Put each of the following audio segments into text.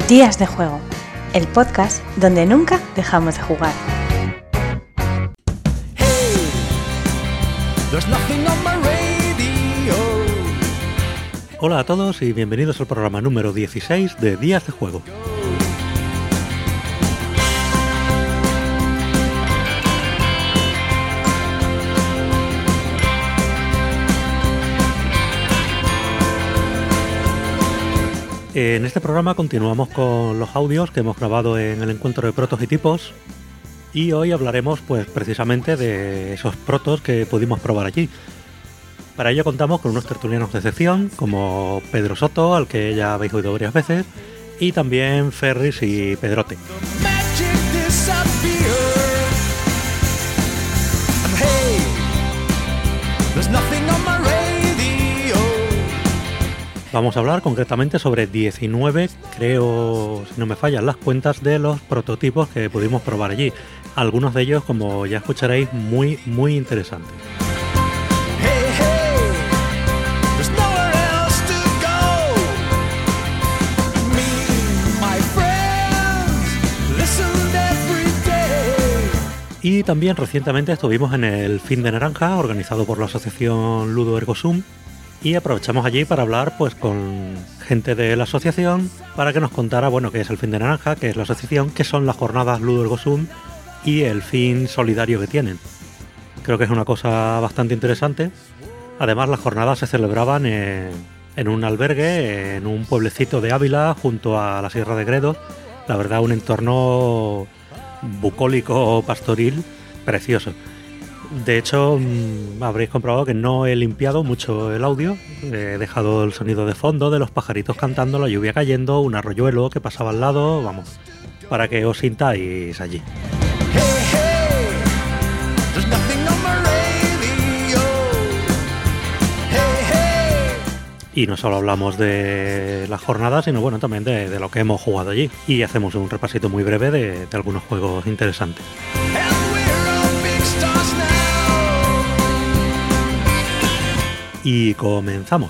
Días de Juego, el podcast donde nunca dejamos de jugar. Hola a todos y bienvenidos al programa número 16 de Días de Juego. En este programa continuamos con los audios que hemos grabado en el encuentro de protos y tipos y hoy hablaremos pues precisamente de esos protos que pudimos probar allí. Para ello contamos con unos tertulianos de excepción como Pedro Soto, al que ya habéis oído varias veces, y también Ferris y Pedrote. Vamos a hablar concretamente sobre 19, creo, si no me fallan las cuentas, de los prototipos que pudimos probar allí. Algunos de ellos, como ya escucharéis, muy interesantes. Y también recientemente estuvimos en el Fin de Naranja, organizado por la asociación Ludo Ergo Sum, y aprovechamos allí para hablar pues con gente de la asociación para que nos contara qué es el Fin de Naranja, qué es la asociación, qué son las jornadas Ludo Ergo Sum y el fin solidario que tienen. Creo que es una cosa bastante interesante. Además, las jornadas se celebraban en un albergue, en un pueblecito de Ávila, junto a la Sierra de Gredos. La verdad, un entorno bucólico pastoril precioso. De hecho, habréis comprobado que no he limpiado mucho el audio. He dejado el sonido de fondo de los pajaritos cantando, la lluvia cayendo, un arroyuelo que pasaba al lado, para que os sintáis allí. Y no solo hablamos de las jornadas, sino también de lo que hemos jugado allí. Y hacemos un repasito muy breve de algunos juegos interesantes. Y comenzamos.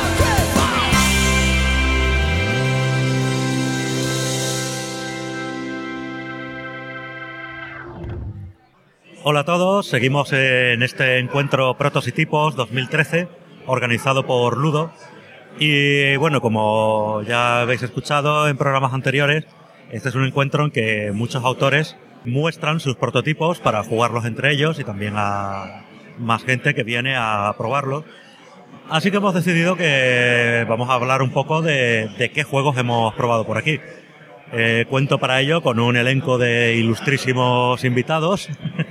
Hola a todos, seguimos en este encuentro Protos y Tipos 2013, organizado por Ludo. Y como ya habéis escuchado en programas anteriores, este es un encuentro en que muchos autores muestran sus prototipos para jugarlos entre ellos y también a más gente que viene a probarlos. Así que hemos decidido que vamos a hablar un poco de qué juegos hemos probado por aquí. Cuento para ello con un elenco de ilustrísimos invitados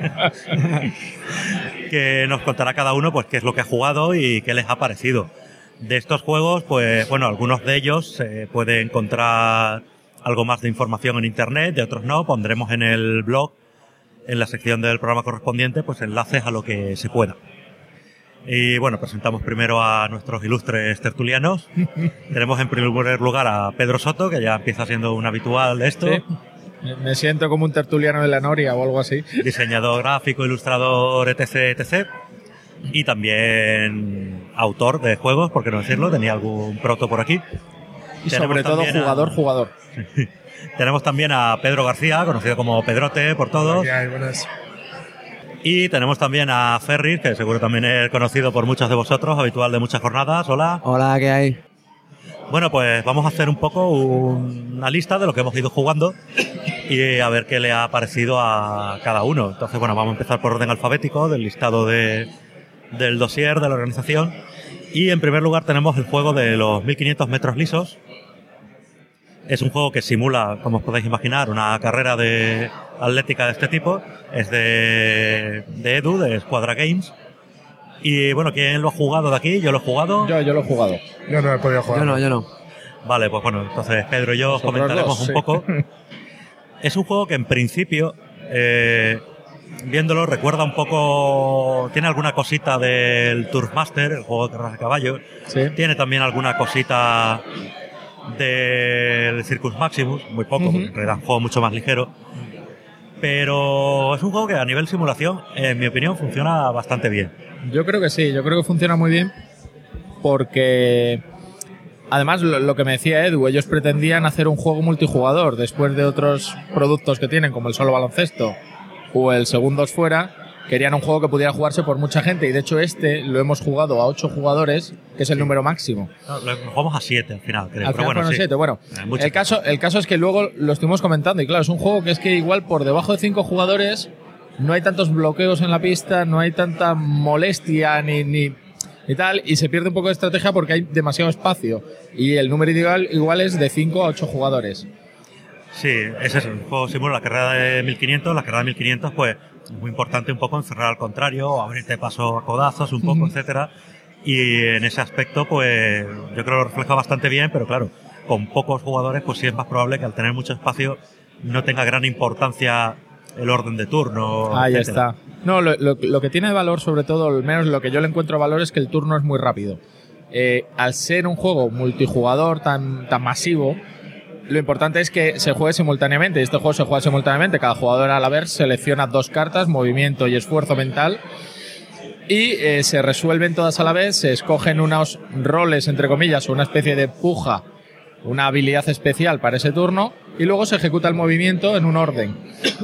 que nos contará cada uno qué es lo que ha jugado y qué les ha parecido. De estos juegos, algunos de ellos se puede encontrar algo más de información en internet, de otros no. Pondremos en el blog, en la sección del programa correspondiente, enlaces a lo que se pueda. Y presentamos primero a nuestros ilustres tertulianos. Tenemos en primer lugar a Pedro Soto, que ya empieza siendo un habitual de esto. Sí. Me siento como un tertuliano de la Noria o algo así. Diseñador gráfico, ilustrador, etc. Y también autor de juegos, por qué no decirlo, tenía algún proto por aquí. Y sobre todo jugador. Tenemos también a Pedro García, conocido como Pedrote por todos. Buenas. Y tenemos también a Ferris, que seguro también es conocido por muchos de vosotros, habitual de muchas jornadas. Hola. Hola, ¿qué hay? Vamos a hacer un poco una lista de lo que hemos ido jugando y a ver qué le ha parecido a cada uno. Entonces, vamos a empezar por orden alfabético del listado del dossier de la organización. Y en primer lugar tenemos el juego de los 1500 metros lisos. Es un juego que simula, como os podéis imaginar, una carrera de atlética de este tipo. Es de Edu, de Squadra Games. Y ¿quién lo ha jugado de aquí? ¿Yo lo he jugado? Yo lo he jugado. Yo no he podido jugar. Yo no. Vale, entonces Pedro y yo comentaremos un poco. Es un juego que en principio, viéndolo, recuerda un poco... Tiene alguna cosita del Turfmaster, el juego de carreras de caballo. Sí. Tiene también alguna cosita del Circus Maximus, muy poco, porque en realidad es un juego mucho más ligero. Pero es un juego que a nivel simulación, en mi opinión, funciona bastante bien. Yo creo que sí, yo creo que funciona muy bien porque Además, lo que me decía Edu, ellos pretendían hacer un juego multijugador después de otros productos que tienen, como el solo baloncesto o el segundos fuera. Querían un juego que pudiera jugarse por mucha gente, y de hecho lo hemos jugado a 8 jugadores, que es el número máximo. No, lo jugamos a 7 al final, creo. Al final fueron 7. Bueno, el caso es que luego lo estuvimos comentando, y claro, es un juego que es que igual por debajo de 5 jugadores no hay tantos bloqueos en la pista, no hay tanta molestia ni tal, y se pierde un poco de estrategia porque hay demasiado espacio, y el número igual es de 5 a 8 jugadores. Sí, es eso, el juego simula la carrera de 1500, la carrera de 1500 pues es muy importante un poco encerrar al contrario, abrirte paso a codazos un poco, etcétera, y en ese aspecto pues yo creo que lo refleja bastante bien, pero claro, con pocos jugadores pues sí es más probable que al tener mucho espacio no tenga gran importancia el orden de turno. Ahí etcétera. está. No, lo que tiene de valor, sobre todo, al menos lo que yo le encuentro valor, es que el turno es muy rápido. Al ser un juego multijugador tan masivo, lo importante es que se juegue simultáneamente. Este juego se juega simultáneamente. Cada jugador a la vez selecciona 2 cartas, movimiento y esfuerzo mental, y se resuelven todas a la vez. Se escogen unos roles, entre comillas, o una especie de puja, una habilidad especial para ese turno, y luego se ejecuta el movimiento en un orden.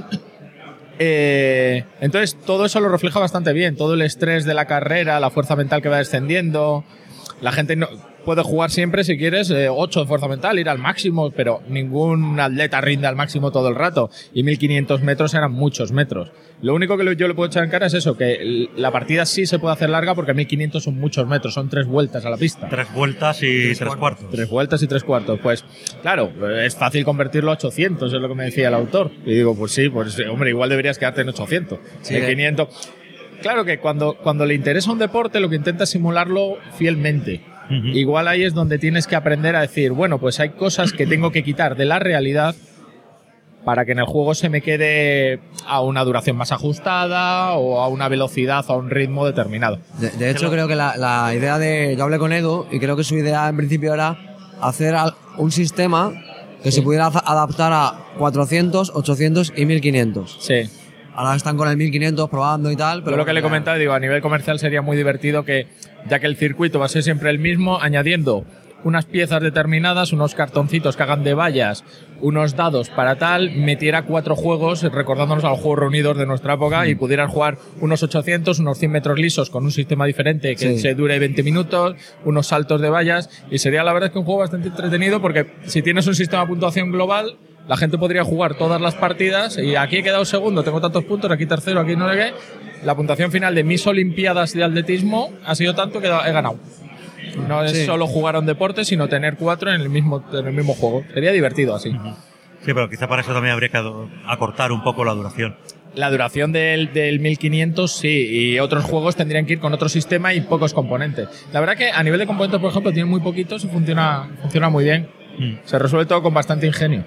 Entonces todo eso lo refleja bastante bien. Todo el estrés de la carrera, la fuerza mental que va descendiendo. La gente puede jugar siempre, si quieres, 8 de fuerza mental, ir al máximo, pero ningún atleta rinde al máximo todo el rato, y 1500 metros eran muchos metros. Lo único que yo le puedo echar en cara es eso, que la partida sí se puede hacer larga, porque 1500 son muchos metros, son 3 vueltas a la pista. 3 vueltas y 3 cuartos. 3 vueltas y 3 cuartos. Pues claro, es fácil convertirlo a 800, es lo que me decía el autor. Y digo, pues sí, pues hombre, igual deberías quedarte en 800. Sí, en 500. Claro que cuando le interesa un deporte, lo que intenta es simularlo fielmente. Uh-huh. Igual ahí es donde tienes que aprender a decir, bueno, pues hay cosas que tengo que quitar de la realidad para que en el juego se me quede a una duración más ajustada o a una velocidad o a un ritmo determinado. De hecho, creo que la idea yo hablé con Edu, y creo que su idea en principio era hacer un sistema que se pudiera adaptar a 400, 800 y 1500. Sí. Ahora están con el 1500 probando y tal. Pero lo que le he comentado, digo, a nivel comercial sería muy divertido que, ya que el circuito va a ser siempre el mismo, añadiendo unas piezas determinadas, unos cartoncitos que hagan de vallas, unos dados para tal, metiera 4 juegos, recordándonos a los juegos reunidos de nuestra época, y pudieran jugar unos 800, unos 100 metros lisos con un sistema diferente que se dure 20 minutos, unos saltos de vallas, y sería la verdad es que un juego bastante entretenido, porque si tienes un sistema de puntuación global, la gente podría jugar todas las partidas, y aquí he quedado segundo, tengo tantos puntos, aquí tercero, aquí no sé qué. La puntuación final de mis Olimpiadas de atletismo ha sido tanto que he ganado. No es solo jugar a un deporte, sino tener 4 en el mismo juego. Sería divertido así. Uh-huh. Sí, pero quizá para eso también habría que acortar un poco la duración. La duración del 1500 sí, y otros juegos tendrían que ir con otro sistema y pocos componentes. La verdad que a nivel de componentes, por ejemplo, tienen muy poquitos y funciona muy bien. Se resuelve todo con bastante ingenio.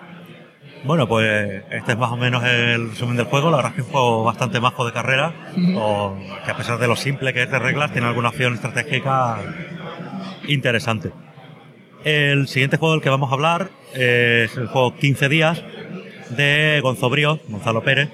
Bueno, pues este es más o menos el resumen del juego. La verdad es que es un juego bastante majo de carrera, que a pesar de lo simple que es de reglas, tiene alguna opción estratégica interesante. El siguiente juego del que vamos a hablar es el juego 15 días de Gonzalo Pérez.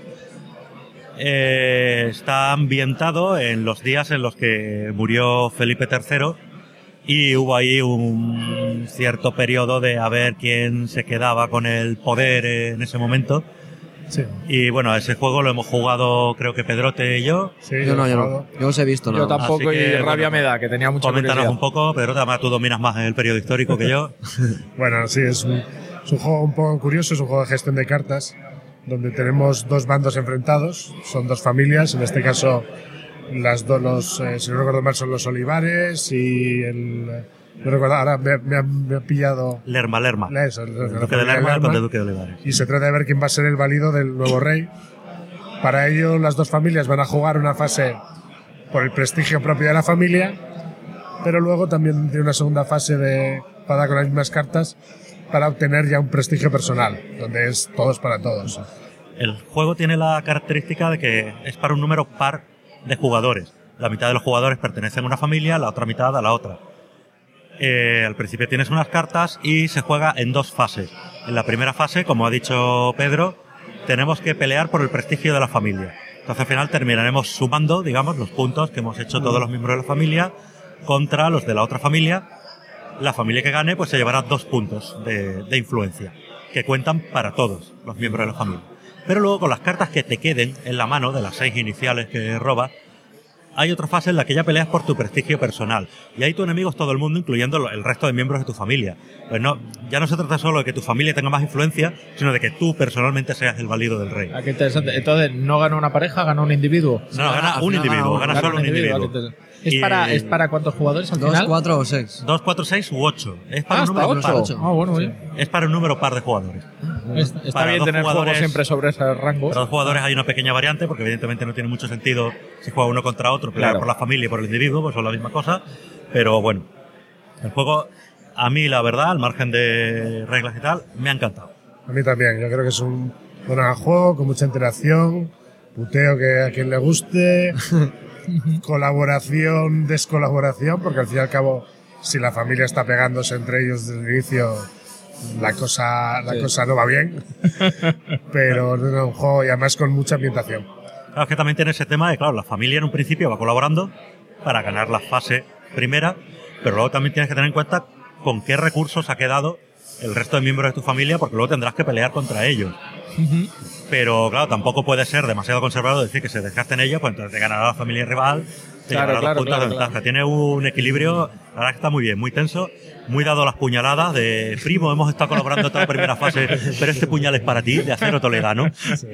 Está ambientado en los días en los que murió Felipe III, y hubo ahí un cierto periodo de a ver quién se quedaba con el poder en ese momento. Sí. Y bueno, ese juego lo hemos jugado, creo que Pedrote y yo. Sí, yo no os he visto. Yo tampoco, así que, y rabia me da, que tenía mucha curiosidad. Coméntanos un poco, Pedrote, además tú dominas más el periodo histórico que yo. Bueno, sí, es un juego un poco curioso, es un juego de gestión de cartas, donde tenemos 2 bandos enfrentados, son 2 familias, en este caso las dos, si no recuerdo mal, son los Olivares y no recuerdo, ahora me ha pillado... Lerma. Eso, el duque de Lerma y el conde duque de Olivares. Y se trata de ver quién va a ser el válido del nuevo rey. Para ello, las 2 familias van a jugar una fase por el prestigio propio de la familia, pero luego también tiene una segunda fase para con las mismas cartas para obtener ya un prestigio personal, donde es todos para todos. El juego tiene la característica de que es para un número par de jugadores. La mitad de los jugadores pertenecen a una familia, la otra mitad a la otra. Al principio tienes unas cartas y se juega en 2 fases. En la primera fase, como ha dicho Pedro, tenemos que pelear por el prestigio de la familia. Entonces al final terminaremos sumando, digamos, los puntos que hemos hecho todos los miembros de la familia contra los de la otra familia, la familia que gane pues se llevará 2 puntos de influencia, que cuentan para todos los miembros de la familia. Pero luego con las cartas que te queden en la mano, de las 6 iniciales que robas, hay otra fase en la que ya peleas por tu prestigio personal. Y ahí tu enemigo es todo el mundo, incluyendo el resto de miembros de tu familia. Pues no, ya no se trata solo de que tu familia tenga más influencia, sino de que tú personalmente seas el válido del rey. Qué interesante. Entonces, ¿no gana una pareja, gana un individuo? No, gana un individuo, gana solo un individuo. ¿Es para cuántos jugadores al 2, final? 4 o 6. 2, 4, 6 u 8. Es para un Hasta número par. 8. Bueno, bien. Es para un número par de jugadores. Está Para bien 2 tener jugadores, juegos siempre sobre ese rango. Para 2 jugadores hay una pequeña variante, porque evidentemente no tiene mucho sentido si juega uno contra otro, pelear Claro. por la familia y por el individuo, pues son la misma cosa. Pero bueno, el juego, a mí la verdad, al margen de reglas y tal, me ha encantado. A mí también, yo creo que es un buen juego con mucha interacción, puteo que a quien le guste, colaboración, descolaboración, porque al fin y al cabo, si la familia está pegándose entre ellos desde el inicio, la cosa no va bien. Pero no es un juego y además con mucha ambientación. Claro, es que también tiene ese tema de, claro, la familia en un principio va colaborando para ganar la fase primera, pero luego también tienes que tener en cuenta con qué recursos ha quedado el resto de miembros de tu familia, porque luego tendrás que pelear contra ellos. Pero claro, tampoco puede ser demasiado conservador decir que se desgasten ellos, pues entonces te ganará la familia rival, te llevará 2 puntos de ventaja. Claro. Tiene un equilibrio, la verdad que está muy bien, muy tenso, muy dado a las puñaladas de primo, hemos estado colaborando toda la primera fase, pero este puñal es para ti, de acero toledano.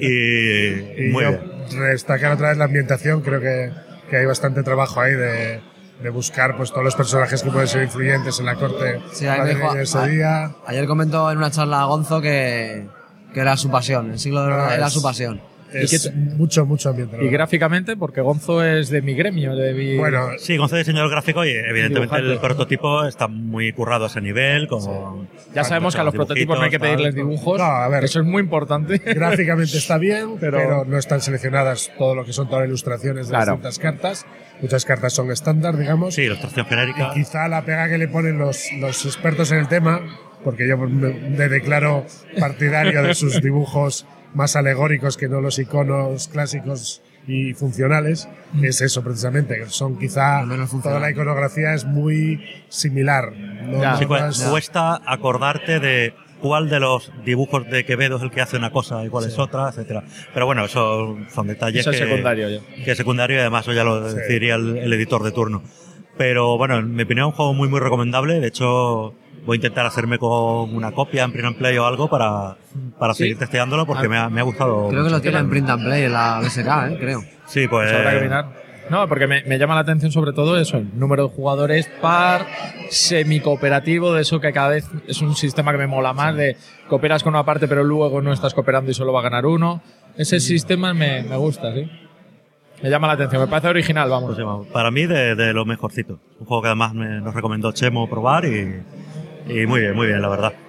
Y muy yo bien. destacar otra vez la ambientación, creo que hay bastante trabajo ahí de buscar pues todos los personajes que pueden ser influyentes en la corte Sí, ahí me dijo, madrileña de ese día. Ayer comentó en una charla a Gonzo que era su pasión, el siglo de oro era su pasión. Es mucho ambiente. Y gráficamente, porque Gonzo es de mi gremio, Bueno, Sí, Gonzo es diseñador gráfico y evidentemente Dibujante. el prototipo está muy currado a ese nivel. Con ya sabemos que a los prototipos no hay que pedirles dibujos. No, a ver. Eso es muy importante. gráficamente está bien, Pero- pero no están seleccionadas todo lo que son todas las ilustraciones de Claro. distintas cartas. Muchas cartas son estándar, digamos. Sí, ilustración genérica. Y quizá la pega que le ponen los expertos en el tema, porque yo me declaro partidario de sus dibujos más alegóricos que no los iconos clásicos y funcionales, es eso precisamente, que son quizá menos toda funcional. la iconografía es muy similar. No, Ya. no Sí, es- cuesta acordarte de cuál de los dibujos de Quevedo es el que hace una cosa y cuál es otra, etcétera. Pero bueno, eso son detalles Eso es que, secundario ya. que es secundario y además eso ya lo decidiría el editor de turno. Pero bueno, en mi opinión es un juego muy recomendable. De hecho, voy a intentar hacerme con una copia en Print and Play o algo para seguir testeándolo porque me ha gustado. Creo que lo mucho. tiene en Print and Play en la BSK, creo. Sí, pues. Habrá que mirar. No, porque me llama la atención sobre todo eso, el número de jugadores par, semi-cooperativo, de eso que cada vez es un sistema que me mola más, de cooperas con una parte pero luego no estás cooperando y solo va a ganar uno. Ese sistema me gusta, sí. Me llama la atención, me parece original, vamos. Pues, vamos, para mí de lo mejorcito. Un juego que además nos recomendó Chemo probar y muy bien, la verdad.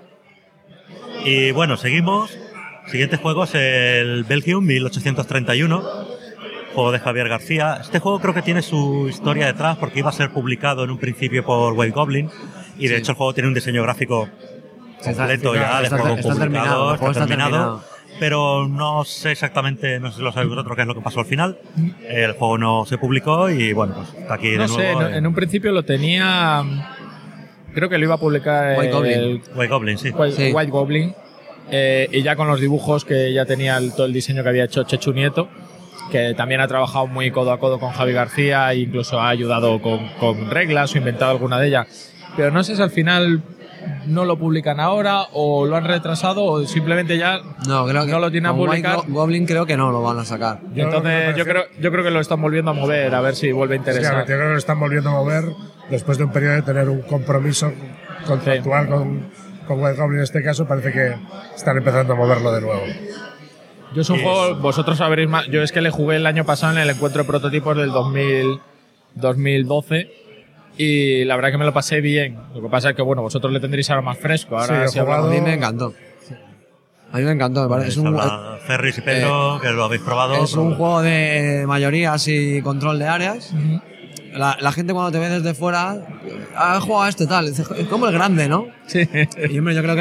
Y bueno, seguimos. Siguiente juego es el Belgium 1831, juego de Javier García. Este juego creo que tiene su historia detrás porque iba a ser publicado en un principio por White Goblin y de hecho el juego tiene un diseño gráfico completo ya de juego está publicado, terminado, el juego está está terminado. Pero no sé exactamente, no sé si lo sabéis vosotros qué es lo que pasó al final. El juego no se publicó y bueno, pues está aquí de No nuevo. sé, en un principio lo tenía... Creo que lo iba a publicar White Goblin. el White Goblin, sí. Sí. White Goblin. Y ya con los dibujos que ya tenía todo el diseño que había hecho Chechu Nieto, que también ha trabajado muy codo a codo con Javi García e incluso ha ayudado con reglas o inventado alguna de ellas. Pero no sé si al final no lo publican ahora o lo han retrasado o simplemente ya No, creo que no lo tienen a con White publicar. Goblin creo que no lo van a sacar. Entonces yo creo que lo están volviendo a mover a ver si vuelve a Sí, a ver, interesar. yo creo que lo están volviendo a mover después de un periodo de tener un compromiso contractual con White Goblin en este caso, parece que están empezando a moverlo de nuevo. Yo es un juego, vosotros sabréis más. Yo es que le jugué el año pasado en el encuentro de prototipos del 2012 y la verdad que me lo pasé bien. Lo que pasa es que, bueno, vosotros le tendréis ahora más fresco. Ahora Sí, sí he hablamos- jugado- A mí me encantó. A mí me encantó, me parece. Es un, Ferris y Pedro, que lo habéis probado. es un juego de mayorías y control de áreas. Ujú. La gente cuando te ve desde fuera, ha jugado a este tal, dice, es como el grande, ¿no? Sí. Y hombre, yo creo que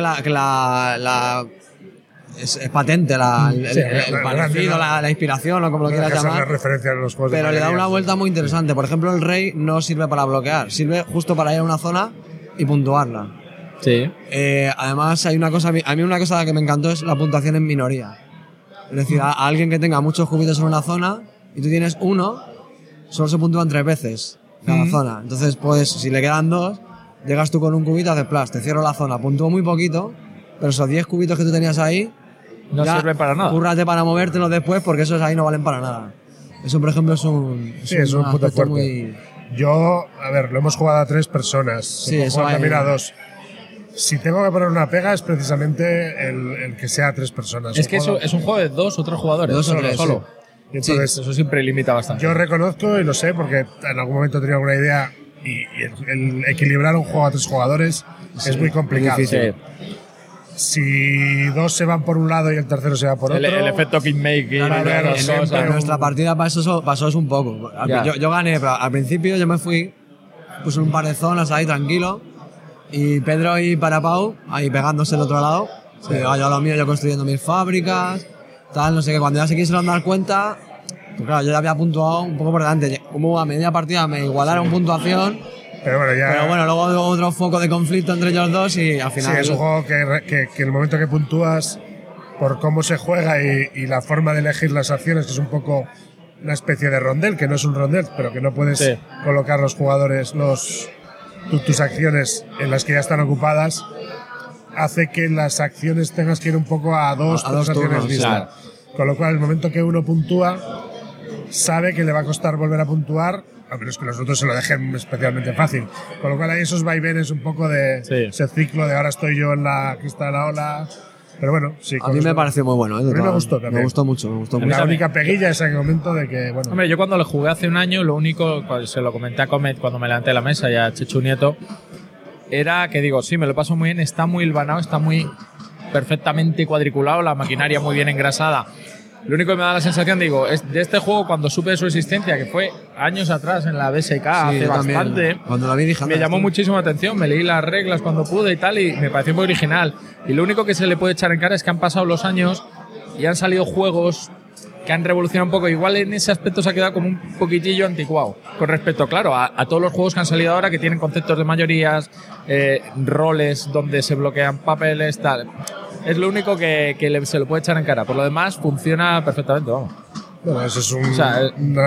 es patente el Sí, el parecido, grande, la inspiración o como lo No quieras deja de ser llamar. una referencia en los juegos de Pero le da mayoría. una vuelta muy interesante. Por ejemplo, el rey no sirve para bloquear, sirve justo para ir a una zona y puntuarla. Sí. Además, hay una cosa, a mí una cosa que me encantó es la puntuación en minoría. Es decir, a alguien que tenga muchos cubitos en una zona y tú tienes uno, solo se puntúan 3 veces cada zona. Entonces, pues, si le quedan 2, llegas tú con un cubito, haces plas, te cierro la zona, puntúo muy poquito, pero esos 10 cubitos que tú tenías ahí No sirven para nada. Cúrrate para movértelos después porque esos ahí no valen para nada. Eso, por ejemplo, es un punto fuerte. muy... Yo, a ver, lo hemos jugado a 3 personas. Sí, eso eso también hay- a 2. Si tengo que poner una pega es precisamente el que sea a 3 personas. Es que eso es un juego de 2 o 3 jugadores. De 2 o solo, 3, solo. Y entonces, Eso siempre limita bastante. yo reconozco y lo sé porque en algún momento tenía alguna idea y el equilibrar un juego a 3 jugadores es muy complicado. es difícil. Si 2 se van por un lado y el tercero se va por otro. El efecto kingmaker. Claro, claro, esas siempre cosas. un- Nuestra partida pasó eso un poco. Ya. Yo gané, pero al principio yo me fui, puse un par de zonas ahí tranquilo, y Pedro y Parapau ahí pegándose al otro lado. Y yo a lo mío, yo construyendo mis fábricas, tal, no sé qué. Cuando ya se quisieron dar cuenta, pues claro, yo ya había puntuado un poco por delante. Como a media partida me igualaron puntuación, Pero bueno, ya. pero bueno, luego hubo otro foco de conflicto entre ellos dos y al Sí, final... es un juego que en el momento que puntúas por cómo se juega y la forma de elegir las acciones, que es un poco una especie de rondel, que no es un rondel, pero que no puedes Sí. colocar los jugadores, tus acciones en las que ya están ocupadas, hace que las acciones tengas que ir un poco a dos dos acciones turnos, vistas. claro. Con lo cual, el momento que uno puntúa, sabe que le va a costar volver a puntuar, a menos que los otros se lo dejen especialmente fácil. Con lo cual hay esos vaivenes un poco de Sí. ese ciclo de ahora estoy yo en la crista de la ola. Pero bueno, sí. A mí me pareció muy bueno. A mí me gustó también. Me gustó mucho, me gustó mucho. La única peguilla es aquel momento de que, bueno, Hombre, yo cuando lo jugué hace un año, lo único, se lo comenté a Comet cuando me levanté de la mesa y a Chechu Nieto, era que digo, sí, me lo paso muy bien, está muy hilvanado, está muy perfectamente cuadriculado, la maquinaria muy bien engrasada. Lo único que me da la sensación, digo, es de este juego, cuando supe de su existencia, que fue años atrás en la BSK, hace yo también. bastante, Cuando la vi dije, me anda, llamó esto- muchísimo la atención, me leí las reglas cuando pude y tal, y me pareció muy original. Y lo único que se le puede echar en cara es que han pasado los años y han salido juegos que han revolucionado un poco. Igual en ese aspecto se ha quedado como un poquitillo anticuado. Con respecto, claro, a todos los juegos que han salido ahora que tienen conceptos de mayorías, roles donde se bloquean papeles, tal. Es lo único que se le puede echar en cara. Por lo demás, funciona perfectamente, vamos. bueno, eso es un, O sea,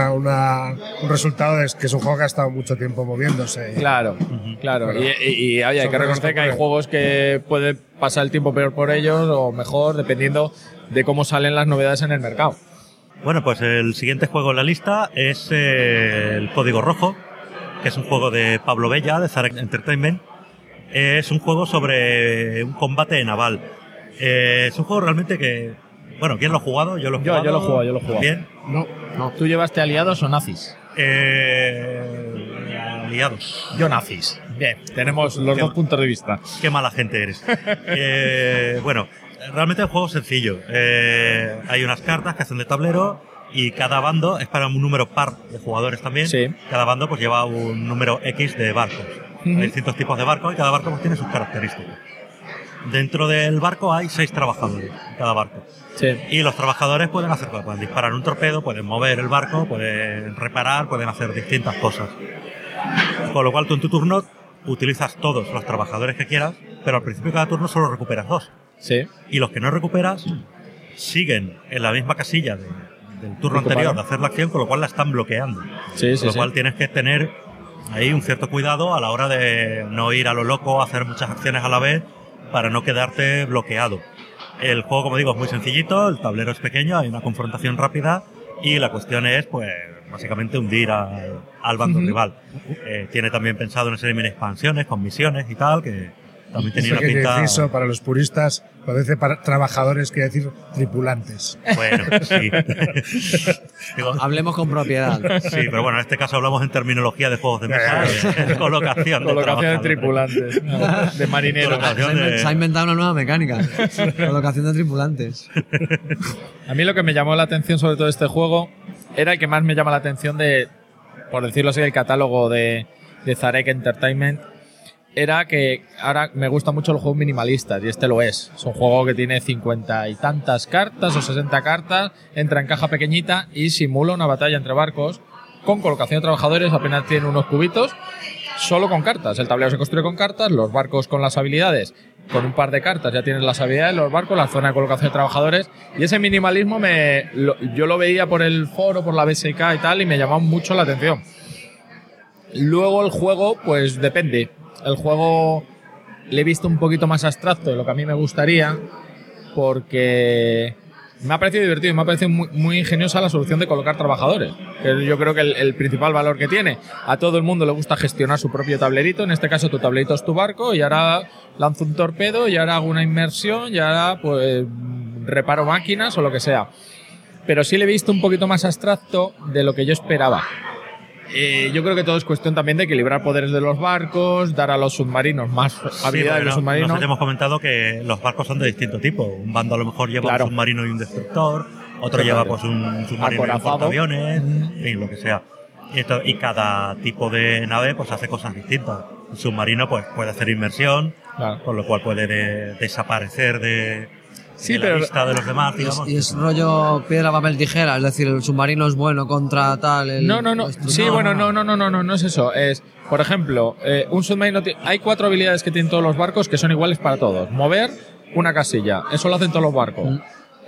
un resultado de que es un juego que ha estado mucho tiempo moviéndose. Claro, claro. Bueno, Y oye, hay son que cosas reconocer que que hay ocurren. juegos que puede pasar el tiempo peor por ellos o mejor, dependiendo de cómo salen las novedades en el mercado. Bueno, pues el siguiente juego en la lista es el Código Rojo, que es un juego de Pablo Bella, de Zarek Entertainment. Es un juego sobre un combate naval. Es un juego realmente que... Bueno, ¿quién lo ha jugado? Yo lo he Yo jugado. lo he jugado, yo lo he jugado. Bien. No, ¿Tú llevaste aliados o nazis? Aliados. Yo nazis. Bien, tenemos los dos puntos de vista. Qué mala gente eres. Bueno, realmente el juego es sencillo. Hay unas cartas que hacen de tablero y cada bando es para un número par de jugadores también. Sí. Cada bando pues lleva un número X de barcos. Hay distintos tipos de barcos y cada barco pues tiene sus características. Dentro del barco hay 6 trabajadores en cada barco. Sí. Y los trabajadores pueden hacer cosas, pueden disparar un torpedo, pueden mover el barco, pueden reparar, pueden hacer distintas cosas. Con lo cual tú en tu turno utilizas todos los trabajadores que quieras, pero al principio de cada turno solo recuperas 2. Sí. Y los que no recuperas siguen en la misma casilla del turno Ocupado. anterior de hacer la acción, con lo cual la están bloqueando. Sí, Con lo cual tienes que tener ahí un cierto cuidado a la hora de no ir a lo loco, hacer muchas acciones a la vez para no quedarte bloqueado. El juego, como digo, es muy sencillito, el tablero es pequeño, hay una confrontación rápida y la cuestión es, pues, básicamente hundir al bando rival. Tiene también pensado una serie de mini expansiones con misiones y tal, que también tenía una pequeño pinta... inciso para los puristas, cuando dice para trabajadores, quiere decir tripulantes. Bueno, sí. Digo, Hablemos con propiedad. sí, pero bueno, en este caso hablamos en terminología de juegos de mesa, de colocación de Colocación de trabajadores. tripulantes, de marineros. Colocación. Se ha inventado una nueva mecánica. Colocación de tripulantes. A mí lo que me llamó la atención sobre todo este juego era el que más me llama la atención de, por decirlo así, el catálogo de Zarek Entertainment. Era que ahora me gustan mucho los juegos minimalistas, y este lo es. Es un juego que tiene 50 y tantas cartas o 60 cartas, entra en caja pequeñita y simula una batalla entre barcos con colocación de trabajadores, apenas tiene unos cubitos. solo con cartas. El tablero se construye con cartas, los barcos con las habilidades. Con un par de cartas ya tienes las habilidades, los barcos, la zona de colocación de trabajadores. Y ese minimalismo yo lo veía por el foro, por la BSK y tal, y me llamaba mucho la atención. Luego el juego, pues depende. El juego le he visto un poquito más abstracto de lo que a mí me gustaría, porque me ha parecido divertido y me ha parecido muy ingeniosa la solución de colocar trabajadores, que yo creo que el principal valor que tiene. A todo el mundo le gusta gestionar su propio tablerito, en este caso tu tablerito es tu barco, y ahora lanzo un torpedo, y ahora hago una inmersión, y ahora pues reparo máquinas o lo que sea. Pero sí le he visto un poquito más abstracto de lo que yo esperaba. Yo creo que todo es cuestión también de equilibrar poderes de los barcos, dar a los submarinos más habilidades de los submarinos. Nosotros hemos comentado que los barcos son de distinto tipo. Un bando a lo mejor lleva un submarino y un destructor, otro lleva pues un submarino y un portaaviones, en fin, lo que sea. Y cada tipo de nave pues hace cosas distintas. El submarino pues puede hacer inmersión, con lo cual puede desaparecer de la vista de los demás, digamos. Y es rollo piedra, papel, tijera, es decir, el submarino es bueno contra tal. No. Sí, bueno, no es eso. Es, por ejemplo, un submarino. Hay 4 habilidades que tienen todos los barcos que son iguales para todos. Mover una casilla, eso lo hacen todos los barcos. No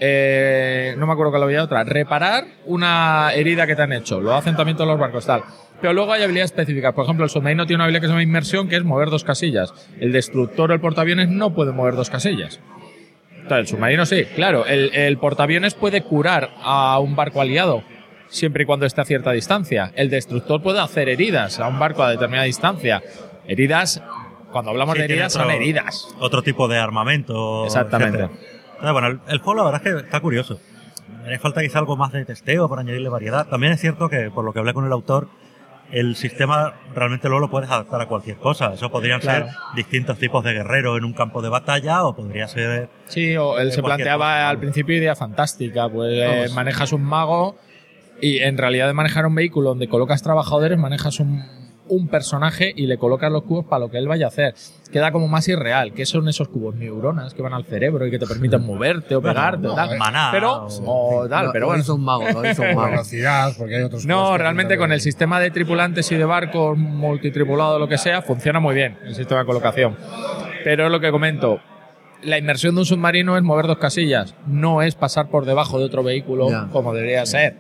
me acuerdo cuál había otra. Reparar una herida que te han hecho, lo hacen también todos los barcos, tal. Pero luego hay habilidades específicas. Por ejemplo, el submarino tiene una habilidad que se llama inmersión, que es mover 2 casillas. El destructor o el portaaviones no puede mover 2 casillas. El submarino sí, claro. El portaaviones puede curar a un barco aliado siempre y cuando esté a cierta distancia. El destructor puede hacer heridas a un barco a determinada distancia. Heridas, cuando hablamos de heridas, son heridas. Otro tipo de armamento. Exactamente. Bueno, el juego la verdad es que está curioso. Me falta quizá algo más de testeo para añadirle variedad. También es cierto que, por lo que hablé con el autor, el sistema realmente luego lo puedes adaptar a cualquier cosa. Eso podrían ser distintos tipos de guerreros en un campo de batalla, o podría ser... Sí, o él se planteaba al principio idea fantástica, pues manejas un mago y en realidad de manejar un vehículo donde colocas trabajadores, manejas un personaje y le colocas los cubos para lo que él vaya a hacer. Queda como más irreal. ¿Qué son esos cubos? Neuronas que van al cerebro y que te permiten moverte o pegarte o tal. Maná, pero bueno. Lo hizo un mago. Velocidad, porque hay otros. No, realmente con el sistema de tripulantes y de barcos multitripulado o lo que sea, funciona muy bien el sistema de colocación. Pero es lo que comento. La inmersión de un submarino es mover 2 casillas. No es pasar por debajo de otro vehículo como debería ser.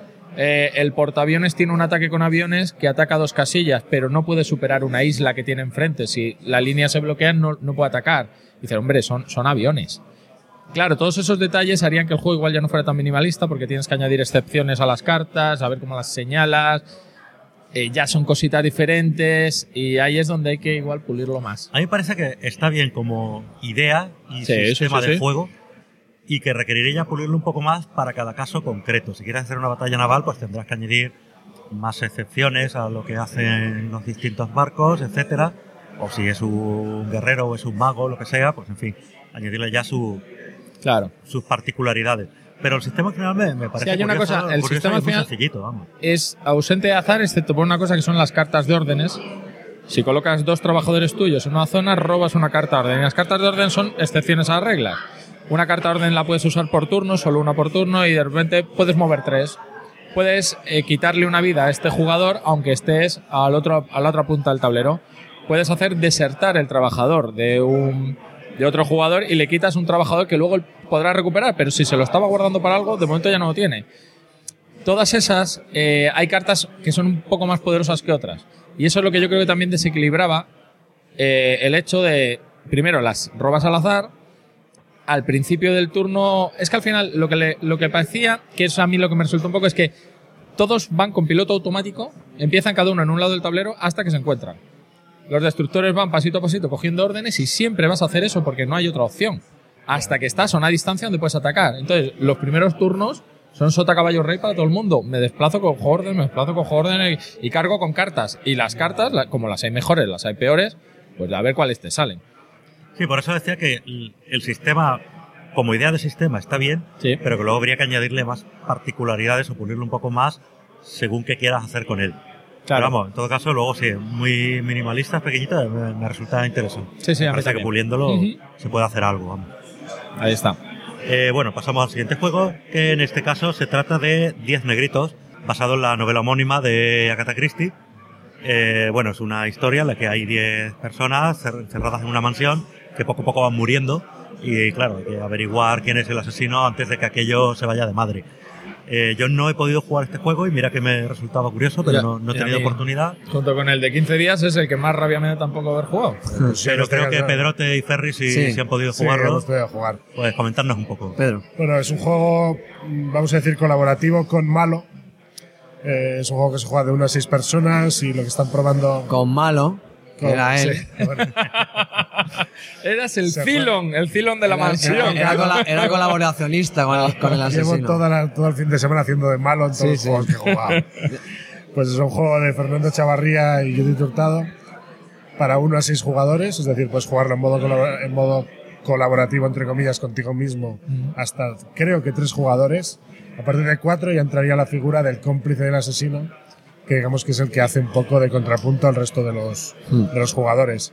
El portaaviones tiene un ataque con aviones que ataca 2 casillas, pero no puede superar una isla que tiene enfrente. Si la línea se bloquea, no puede atacar. Dice, hombre, son aviones. Claro, todos esos detalles harían que el juego igual ya no fuera tan minimalista, porque tienes que añadir excepciones a las cartas, a ver cómo las señalas. Ya son cositas diferentes y ahí es donde hay que igual pulirlo más. A mí me parece que está bien como idea y sistema de juego, y que requeriría pulirlo un poco más para cada caso concreto. Si quieres hacer una batalla naval, pues tendrás que añadir más excepciones a lo que hacen los distintos barcos, etcétera. O si es un guerrero o es un mago, lo que sea, pues en fin, añadirle ya sus particularidades. Pero el sistema al final me parece hay una curioso, cosa, el sistema al final sencillito, vamos. Es ausente de azar, excepto por una cosa que son las cartas de órdenes. Si colocas 2 trabajadores tuyos en una zona, robas una carta de orden. Y las cartas de orden son excepciones a la regla. Una carta de orden la puedes usar por turno, solo una por turno, y de repente puedes mover 3. Puedes quitarle una vida a este jugador aunque estés a la otra punta del tablero. Puedes hacer desertar el trabajador de otro jugador y le quitas un trabajador que luego él podrá recuperar, pero si se lo estaba guardando para algo, de momento ya no lo tiene. Todas esas, hay cartas que son un poco más poderosas que otras. Y eso es lo que yo creo que también desequilibraba el hecho de, primero, las robas al azar. Al principio del turno, es que al final lo que parecía, que es a mí lo que me resultó un poco, es que todos van con piloto automático, empiezan cada uno en un lado del tablero hasta que se encuentran. Los destructores van pasito a pasito cogiendo órdenes y siempre vas a hacer eso porque no hay otra opción. Hasta que estás a una distancia donde puedes atacar. Entonces, los primeros turnos son sota, caballo, rey para todo el mundo. Me desplazo, cojo órdenes, y cargo con cartas. Y las cartas, como las hay mejores, las hay peores, pues a ver cuáles te salen. Sí, por eso decía que el sistema, como idea de sistema, está bien, pero que luego habría que añadirle más particularidades o pulirlo un poco más según qué quieras hacer con él. Claro. Pero vamos, en todo caso, luego sí, muy minimalista, pequeñito, me resulta interesante. Sí, me parece que puliéndolo se puede hacer algo, vamos. Ahí está. Bueno, pasamos al siguiente juego, que en este caso se trata de 10 negritos, basado en la novela homónima de Agatha Christie. Bueno, es una historia en la que hay 10 personas encerradas en una mansión que poco a poco van muriendo y claro, hay que averiguar quién es el asesino antes de que aquello se vaya de madre. Yo no he podido jugar este juego y mira que me resultaba curioso, pero no he tenido oportunidad. Junto con el de 15 días es el que más rabia me da tampoco haber jugado. Pero creo que Pedrote y Ferry sí han podido jugarlo. Hemos podido jugar. Pues comentarnos un poco. Pedro. Bueno, es un juego, vamos a decir, colaborativo con Malo. Es un juego que se juega de 1 a 6 personas y lo que están probando... Con Malo, que era él. Sí, bueno. Eras el Se Cylon de la mansión. Era colaboracionista con el asesino. Llevo todo el fin de semana haciendo de Malo en todos los juegos que he jugado. Pues es un juego de Fernando Chavarría y Judith Hurtado para 1 a 6 jugadores, es decir, puedes jugarlo en modo colaborativo, entre comillas, contigo mismo, hasta creo que 3 jugadores. A partir de 4 ya entraría la figura del cómplice del asesino, que digamos que es el que hace un poco de contrapunto al resto de los jugadores.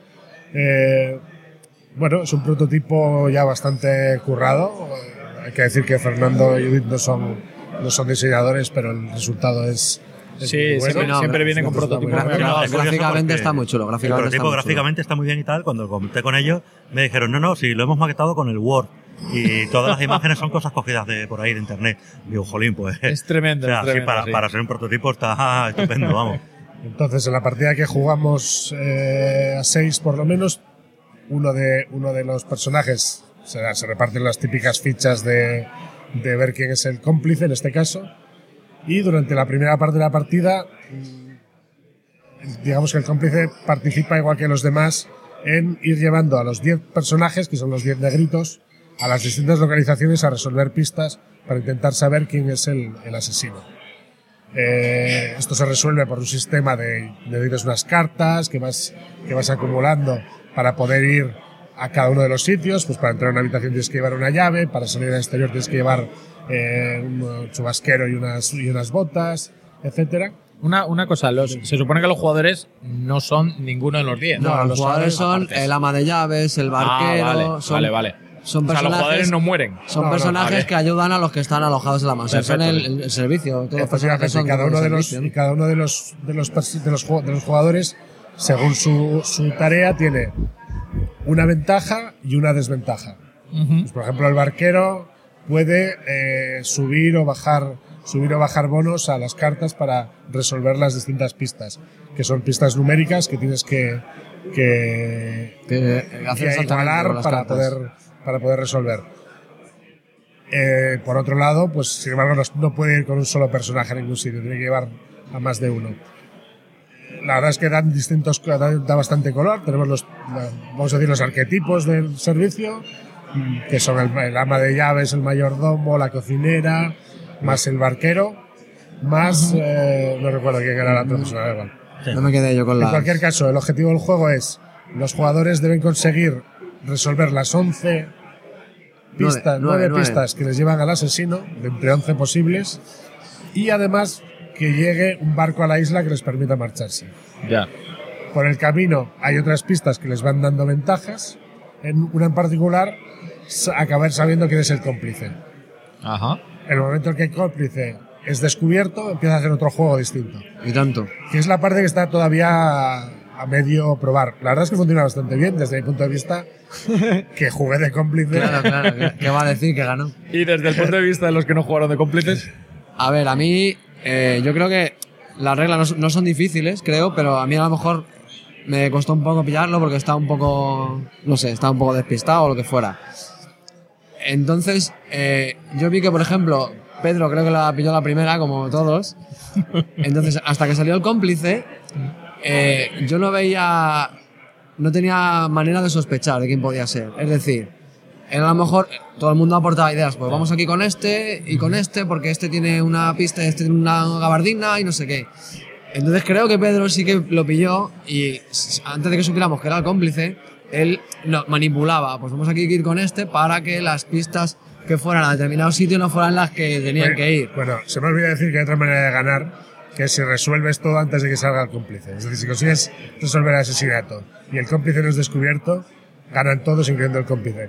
Bueno, es un prototipo ya bastante currado. Hay que decir que Fernando y Judith no son diseñadores, pero el resultado es Sí, bueno. siempre viene con prototipos. Gráficamente está muy chulo. El prototipo gráficamente está muy bien y tal. Cuando lo comenté con ellos, me dijeron, no, si lo hemos maquetado con el Word. Y todas las imágenes son cosas cogidas de por ahí de internet. Digo, jolín, pues. Es tremendo. O sea, es tremendo, sí, para ser un prototipo está estupendo, vamos. Entonces, en la partida que jugamos a 6 por lo menos, uno de los personajes se reparten las típicas fichas de ver quién es el cómplice en este caso. Y durante la primera parte de la partida, digamos que el cómplice participa igual que los demás en ir llevando a los 10 personajes, que son los 10 negritos, a las distintas localizaciones a resolver pistas para intentar saber quién es el asesino. Esto se resuelve por un sistema de dices unas cartas que vas acumulando para poder ir a cada uno de los sitios. Pues para entrar a una habitación tienes que llevar una llave, para salir al exterior tienes que llevar un chubasquero y unas botas, etcétera. Una cosa, se supone que los jugadores no son ninguno de los 10. No, los jugadores son el ama de llaves, el barquero. Vale. Son o sea, los jugadores no mueren. Son personajes que ayudan a los que están alojados en la mansión. Son el servicio. Todos los personajes son cada uno de los jugadores, según su tarea, tiene una ventaja y una desventaja. Pues, por ejemplo, el barquero puede subir o bajar bonos a las cartas para resolver las distintas pistas, que son pistas numéricas que tienes que igualar para poder resolver. Por otro lado, pues sin embargo no puede ir con un solo personaje en ningún sitio, tiene que llevar a más de uno. La verdad es que da bastante color. Tenemos vamos a decir, los arquetipos del servicio, que son el ama de llaves, el mayordomo, la cocinera, más el barquero, más no recuerdo quién era la otra persona. Igual. Sí. No me quedé yo con la. En cualquier caso, el objetivo del juego es: los jugadores deben conseguir resolver las 11 9 pistas que les llevan al asesino, de entre 11 posibles, y además que llegue un barco a la isla que les permita marcharse. Ya. Por el camino hay otras pistas que les van dando ventajas. Una en particular, acabar sabiendo quién es el cómplice. Ajá. En el momento en que el cómplice es descubierto, empieza a hacer otro juego distinto. Y tanto. Que es la parte que está todavía a medio probar. La verdad es que funciona bastante bien desde mi punto de vista, que jugué de cómplice. Claro. ¿Qué va a decir que ganó? Y desde el punto de vista de los que no jugaron de cómplices. A ver, a mí, yo creo que las reglas no son difíciles, creo, pero a mí a lo mejor me costó un poco pillarlo porque estaba un poco, estaba un poco despistado o lo que fuera. Entonces, yo vi que, por ejemplo, Pedro creo que la pilló la primera, como todos. Entonces, hasta que salió el cómplice, yo no tenía manera de sospechar de quién podía ser. Es decir, a lo mejor todo el mundo aportaba ideas, pues vamos aquí con este y con este, porque este tiene una pista, este tiene una gabardina y no sé qué. Entonces creo que Pedro sí que lo pilló y antes de que supiéramos que era el cómplice, él manipulaba, pues vamos aquí a ir con este para que las pistas que fueran a determinado sitio no fueran las que tenían que ir. Bueno, se me olvidó decir que hay otra manera de ganar, que es si resuelves todo antes de que salga el cómplice. Es decir, si consigues resolver el asesinato y el cómplice no es descubierto, ganan todos incluyendo el cómplice.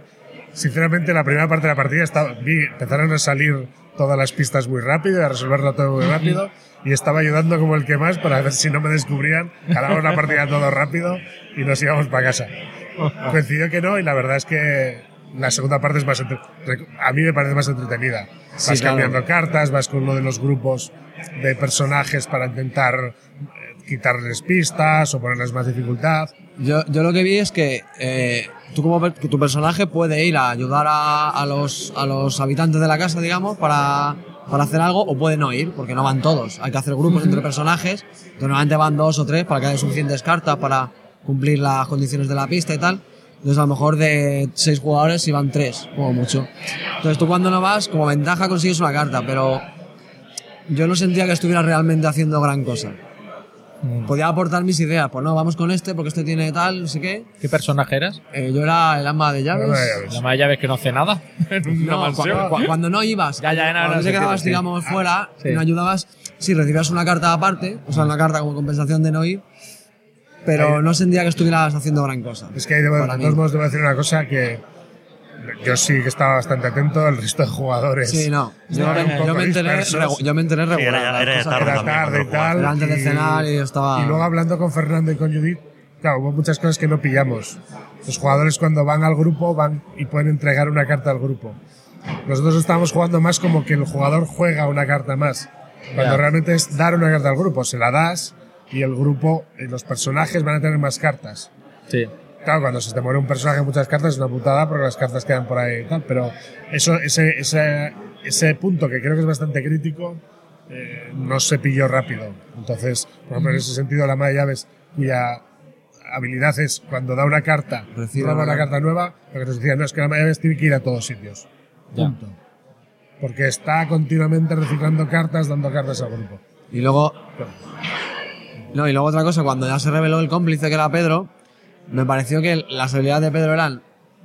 sinceramente, la primera parte de la partida empezaron a salir todas las pistas muy rápido y a resolverlo todo muy rápido. Y estaba ayudando como el que más para ver si no me descubrían. Ganábamos la partida todo rápido y nos íbamos para casa. Coincidió que no, y la verdad es que la segunda parte es más a mí me parece más entretenida. Vas cambiando cartas, vas con uno de los grupos de personajes para intentar quitarles pistas o ponerles más dificultad. Yo lo que vi es que tu personaje puede ir a ayudar a los habitantes de la casa, digamos, para hacer algo, o puede no ir, porque no van todos. Hay que hacer grupos entre personajes, que normalmente van 2 o 3 para que haya suficientes cartas para cumplir las condiciones de la pista y tal. Entonces, a lo mejor de 6 jugadores si van 3, como mucho. Entonces, tú cuando no vas, como ventaja consigues una carta, pero yo no sentía que estuviera realmente haciendo gran cosa. Podía aportar mis ideas, pues no, vamos con este porque este tiene tal, no sé qué. ¿Qué personaje eras? Yo era el ama de llaves. El ama de llaves que no hace nada. No, cuando no ibas, cuando te quedabas, digamos, fuera, sí. Y no ayudabas, sí, recibías una carta aparte, o sea, una carta como compensación de no ir, pero no sentía que estuvieras haciendo gran cosa. Es que de todos modos debo decir una cosa, que yo sí que estaba bastante atento, el resto de jugadores. Sí, no. Yo me enteré regular. Era tarde y tal. Era antes de cenar y estaba. Y luego hablando con Fernando y con Judith, claro, hubo muchas cosas que no pillamos. Los jugadores cuando van al grupo van y pueden entregar una carta al grupo. Nosotros estábamos jugando más como que el jugador juega una carta más. Cuando realmente es dar una carta al grupo, se la das y el grupo, los personajes van a tener más cartas. Sí. Claro, cuando se te muere un personaje muchas cartas es una putada porque las cartas quedan por ahí y tal, pero ese punto que creo que es bastante crítico no se pilló rápido. Entonces, por ejemplo, en ese sentido, la ama de llaves, cuya habilidad es cuando da una carta, roba una carta nueva, lo que nos decían, no, es que la ama de llaves tiene que ir a todos sitios. Punto. Porque está continuamente reciclando cartas, dando cartas al grupo. Y luego otra cosa, cuando ya se reveló el cómplice que era Pedro, me pareció que las habilidades de Pedro eran...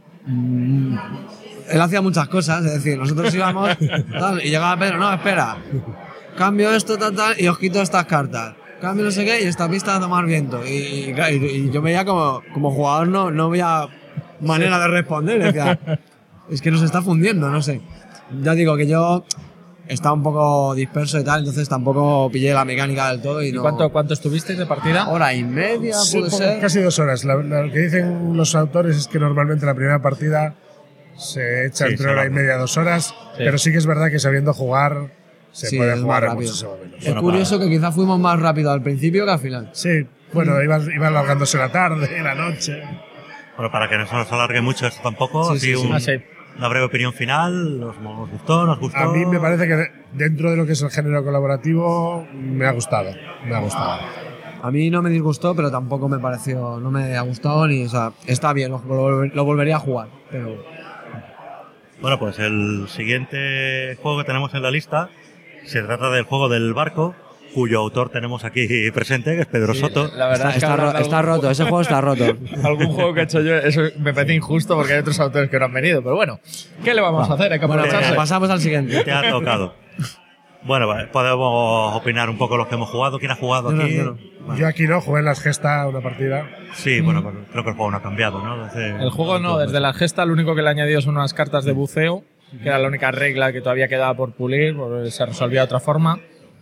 él hacía muchas cosas, es decir, nosotros íbamos tal, y llegaba Pedro, no, espera, cambio esto, tal, y os quito estas cartas. Cambio no sé qué, y esta pista a tomar viento. Y yo veía como jugador no veía manera de responder, decía, es que nos está fundiendo, no sé. Ya digo que yo estaba un poco disperso y tal, entonces tampoco pillé la mecánica del todo. ¿Y cuánto estuvisteis de partida? Hora y media, puede ser. Casi 2 horas. Lo que dicen los autores es que normalmente la primera partida se echa entre hora y media, 2 horas, pero sí que es verdad que sabiendo jugar se puede jugar en muchos momentos. Es curioso que quizás fuimos más rápido al principio que al final. Sí, bueno, iba alargándose la tarde, la noche. Bueno, para que no se nos alargue mucho esto tampoco, una breve opinión final. ¿Nos gustó? ¿Nos gustó? A mí me parece que dentro de lo que es el género colaborativo me ha gustado. A mí no me disgustó, pero tampoco me pareció, no me ha gustado o sea, está bien, lo volvería a jugar, pero... Bueno, pues el siguiente juego que tenemos en la lista se trata del juego del barco, cuyo autor tenemos aquí presente, que es Pedro Soto. La verdad está roto, ese juego está roto. Algún juego que he hecho yo, eso me parece injusto porque hay otros autores que no han venido, pero bueno, ¿qué le vamos a hacer? Hay que aprovecharse. Pasamos al siguiente. Te ha tocado. Bueno, podemos opinar un poco los que hemos jugado. ¿Quién ha jugado aquí? Yo aquí no, jugué en las Gesta una partida. Sí, bueno, creo que el juego no ha cambiado, ¿no? El juego no, desde la Gesta lo único que le he añadido son unas cartas de buceo, que era la única regla que todavía quedaba por pulir, porque se resolvía de otra forma.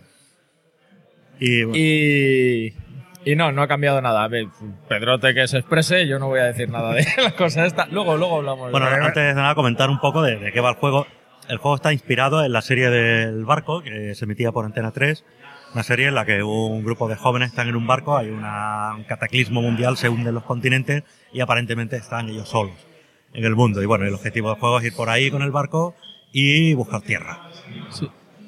Y no ha cambiado nada. Pedrote que se exprese, yo no voy a decir nada de la cosa esta. Luego hablamos. Bueno, antes de nada comentar un poco de qué va el juego. El juego está inspirado en la serie del barco, que se emitía por Antena 3. Una serie en la que un grupo de jóvenes están en un barco, hay un cataclismo mundial, se hunden los continentes y aparentemente están ellos solos en el mundo. Y bueno, el objetivo del juego es ir por ahí con el barco y buscar tierra. Sí.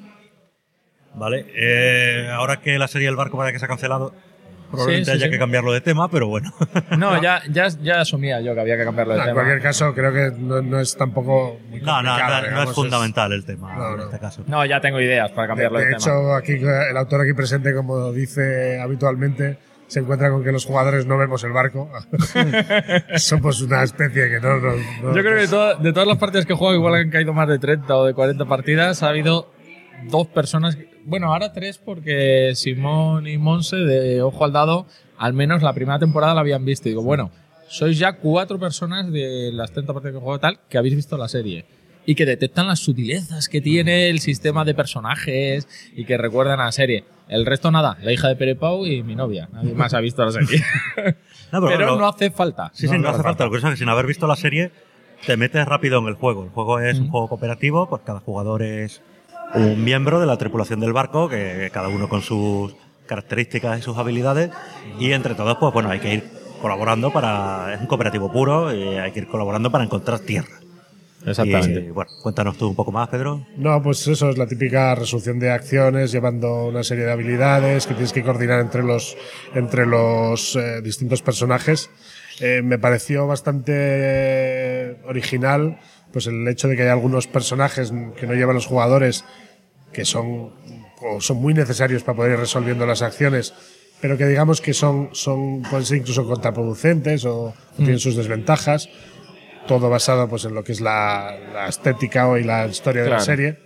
Vale, ahora que la serie del barco parece que se ha cancelado, probablemente haya que cambiarlo de tema, pero bueno. No, ya asumía yo que había que cambiarlo de tema. En cualquier caso, creo que no es tampoco muy complicado. No es fundamental el tema en este caso. No, ya tengo ideas para cambiarlo de tema. De hecho, aquí el autor aquí presente, como dice habitualmente, se encuentra con que los jugadores no vemos el barco. Somos una especie que no yo creo que de todas las partidas que he jugado, igual han caído más de 30 o de 40 partidas, ha habido 2 personas, bueno, ahora 3 porque Simón y Monse de Ojo al Dado, al menos la primera temporada la habían visto. Y digo, bueno, sois ya 4 personas de las 30 partidas que juego tal que habéis visto la serie y que detectan las sutilezas que tiene el sistema de personajes y que recuerdan a la serie. El resto nada, la hija de Pere Pau y mi novia. Nadie más ha visto la serie. Pero no hace falta. Sí, no hace falta. Lo que pasa es que sin haber visto la serie te metes rápido en el juego. El juego es un juego cooperativo, pues cada jugador es un miembro de la tripulación del barco, que cada uno con sus características y sus habilidades, y entre todos, pues bueno, hay que ir colaborando es un cooperativo puro y hay que ir colaborando para encontrar tierra. Exactamente. Y, bueno, cuéntanos tú un poco más, Pedro. No, pues eso es la típica resolución de acciones, llevando una serie de habilidades que tienes que coordinar entre los distintos personajes. Me pareció bastante original pues el hecho de que hay algunos personajes que no llevan los jugadores que son muy necesarios para poder ir resolviendo las acciones, pero que digamos que pueden ser incluso contraproducentes o tienen sus desventajas. Todo basado pues en lo que es la estética y la historia de la serie.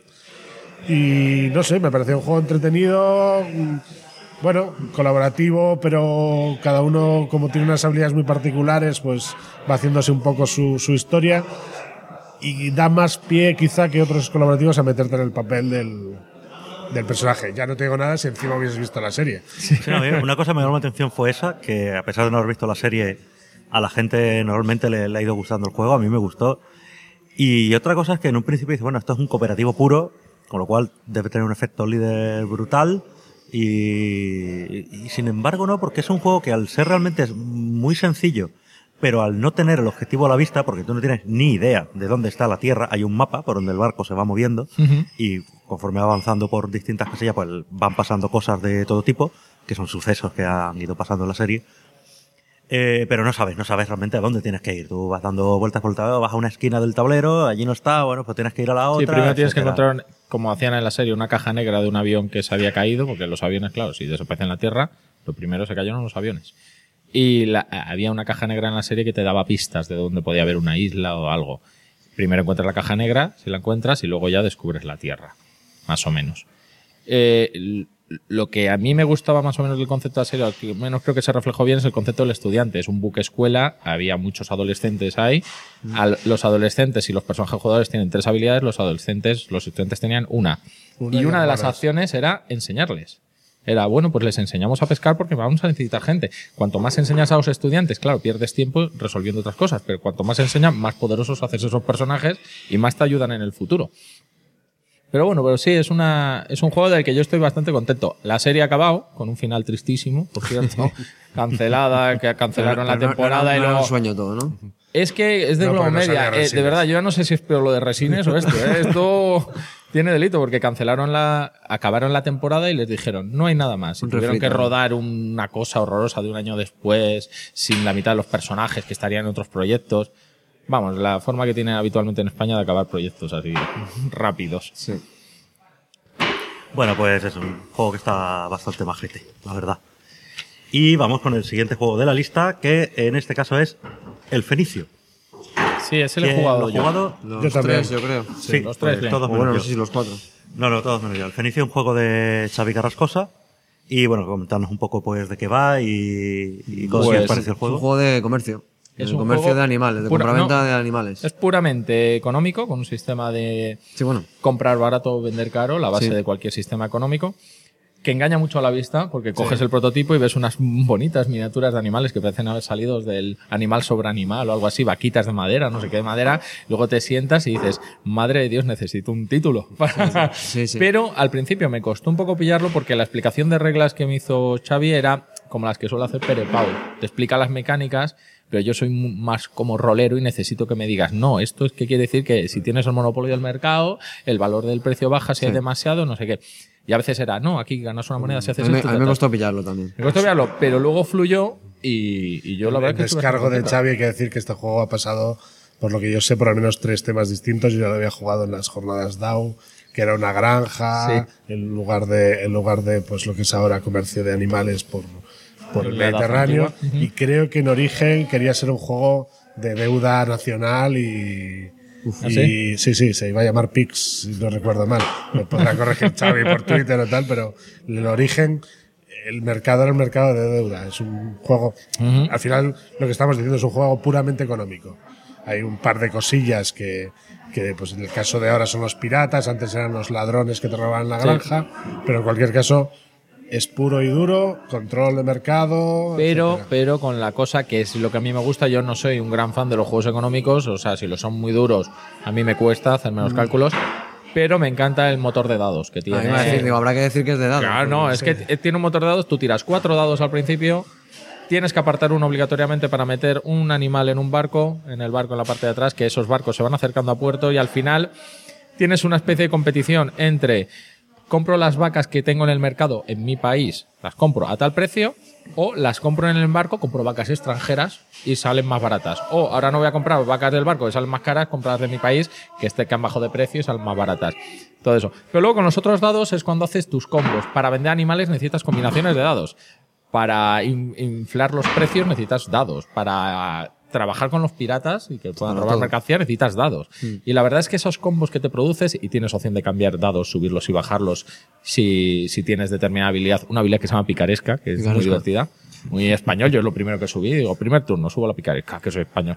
Y no sé, me pareció un juego entretenido, bueno, colaborativo, pero cada uno, como tiene unas habilidades muy particulares, pues va haciéndose un poco su historia y da más pie quizá que otros colaborativos a meterte en el papel del personaje. Ya no te digo nada si encima hubieses visto la serie. Sí, no, una cosa que me llamó la atención fue esa, que a pesar de no haber visto la serie, a la gente normalmente le ha ido gustando el juego, a mí me gustó. Y otra cosa es que en un principio dice, bueno, esto es un cooperativo puro, con lo cual debe tener un efecto líder brutal, y sin embargo no, porque es un juego que al ser realmente es muy sencillo, pero al no tener el objetivo a la vista, porque tú no tienes ni idea de dónde está la Tierra, hay un mapa por donde el barco se va moviendo, y conforme va avanzando por distintas casillas, pues van pasando cosas de todo tipo, que son sucesos que han ido pasando en la serie. Pero no sabes realmente a dónde tienes que ir. Tú vas dando vueltas por el tablero, vas a una esquina del tablero, allí no está, bueno, pues tienes que ir a la otra. Sí, primero tienes que encontrar, como hacían en la serie, una caja negra de un avión que se había caído, porque los aviones, claro, si desaparecen en la Tierra, lo primero se cayeron los aviones. Y había una caja negra en la serie que te daba pistas de dónde podía haber una isla o algo. Primero encuentras la caja negra, si la encuentras, y luego ya descubres la Tierra, más o menos. Lo que a mí me gustaba más o menos del concepto de la serie, al que menos creo que se reflejó bien, es el concepto del estudiante. Es un buque escuela, había muchos adolescentes ahí. Los adolescentes y los personajes jugadores tienen 3 habilidades, los estudiantes tenían una. Y una de las acciones era enseñarles. Era, bueno, pues les enseñamos a pescar porque vamos a necesitar gente. Cuanto más enseñas a los estudiantes, claro, pierdes tiempo resolviendo otras cosas, pero cuanto más enseñan, más poderosos haces esos personajes y más te ayudan en el futuro. Pero bueno, sí, es un juego del que yo estoy bastante contento. La serie ha acabado con un final tristísimo, por cierto, cancelada, que cancelaron la temporada y luego... Era un sueño todo, ¿no? Es que es de Globo Media. De verdad, yo ya no sé si es peor lo de Resines o esto. Esto tiene delito porque acabaron la temporada y les dijeron, no hay nada más. Y tuvieron que rodar una cosa horrorosa de un año después, sin la mitad de los personajes que estarían en otros proyectos. Vamos, la forma que tienen habitualmente en España de acabar proyectos así rápidos. Sí. Bueno, pues es un juego que está bastante majete, la verdad. Y vamos con el siguiente juego de la lista, que en este caso es El Fenicio. Sí, ese lo he jugado yo. Los también. 3, yo creo. Sí, los 3 bien. todos menos Bueno, no yo. sé si los 4. No, todos menos yo. El Fenicio es un juego de Xavi Carrascosa. Y bueno, comentarnos un poco pues de qué va y cómo Pues, os parece el Es un juego. juego de comercio. Es de un comercio juego de animales, de compraventa de animales. Es puramente económico, con un sistema de Sí, bueno. comprar barato o vender caro, la base Sí. de cualquier sistema económico, que engaña mucho a la vista porque coges el prototipo y ves unas bonitas miniaturas de animales que parecen haber salido del Animal sobre Animal o algo así, vaquitas de madera, no sé qué de madera, luego te sientas y dices, madre de Dios, necesito un título. Sí. Pero al principio me costó un poco pillarlo porque la explicación de reglas que me hizo Xavi era como las que suele hacer Pere Pau. Te explica las mecánicas, pero yo soy más como rolero y necesito que me digas, no, esto es que quiere decir que si tienes el monopolio del mercado, el valor del precio baja si hay demasiado, no sé qué. Y a veces era, no, aquí ganas una moneda si haces A mí esto. me costó pillarlo también. Me costó pillarlo, pero luego fluyó y yo la verdad que El descargo de Xavi, hay que decir que este juego ha pasado, por lo que yo sé, por al menos 3 temas distintos. Yo ya lo había jugado en las jornadas DAO, que era una granja, en lugar de pues lo que es ahora comercio de animales por el Mediterráneo. Y creo que en origen quería ser un juego de deuda nacional y sí, se iba a llamar Pix, si no recuerdo mal. Me podrá corregir Xavi por Twitter o tal, pero el origen el mercado era el mercado de deuda. Es un juego, al final lo que estamos diciendo es un juego puramente económico. Hay un par de cosillas que pues en el caso de ahora son los piratas, antes eran los ladrones que te robaban la granja, pero en cualquier caso es puro y duro, control de mercado. Pero con la cosa que es lo que a mí me gusta, yo no soy un gran fan de los juegos económicos, o sea, si los son muy duros, a mí me cuesta hacerme los cálculos, pero me encanta el motor de dados que tiene. Habrá que decir que es de dados. Claro, no, es que tiene un motor de dados, tú tiras 4 dados al principio, tienes que apartar uno obligatoriamente para meter un animal en un barco, en el barco en la parte de atrás, que esos barcos se van acercando a puerto y al final tienes una especie de competición entre compro las vacas que tengo en el mercado en mi país, las compro a tal precio, o las compro en el barco, compro vacas extranjeras y salen más baratas. O ahora no voy a comprar vacas del barco que salen más caras, comprarlas de mi país que han bajado de precio y salen más baratas. Todo eso. Pero luego con los otros dados es cuando haces tus combos. Para vender animales necesitas combinaciones de dados. Para inflar los precios necesitas dados. Para trabajar con los piratas y que puedan robar mercancía necesitas dados. Y la verdad es que esos combos que te produces, y tienes opción de cambiar dados, subirlos y bajarlos si tienes determinada habilidad, una habilidad que se llama picaresca, que es muy divertida, muy español. Yo es lo primero que subí, digo, primer turno, subo la picaresca, que soy español.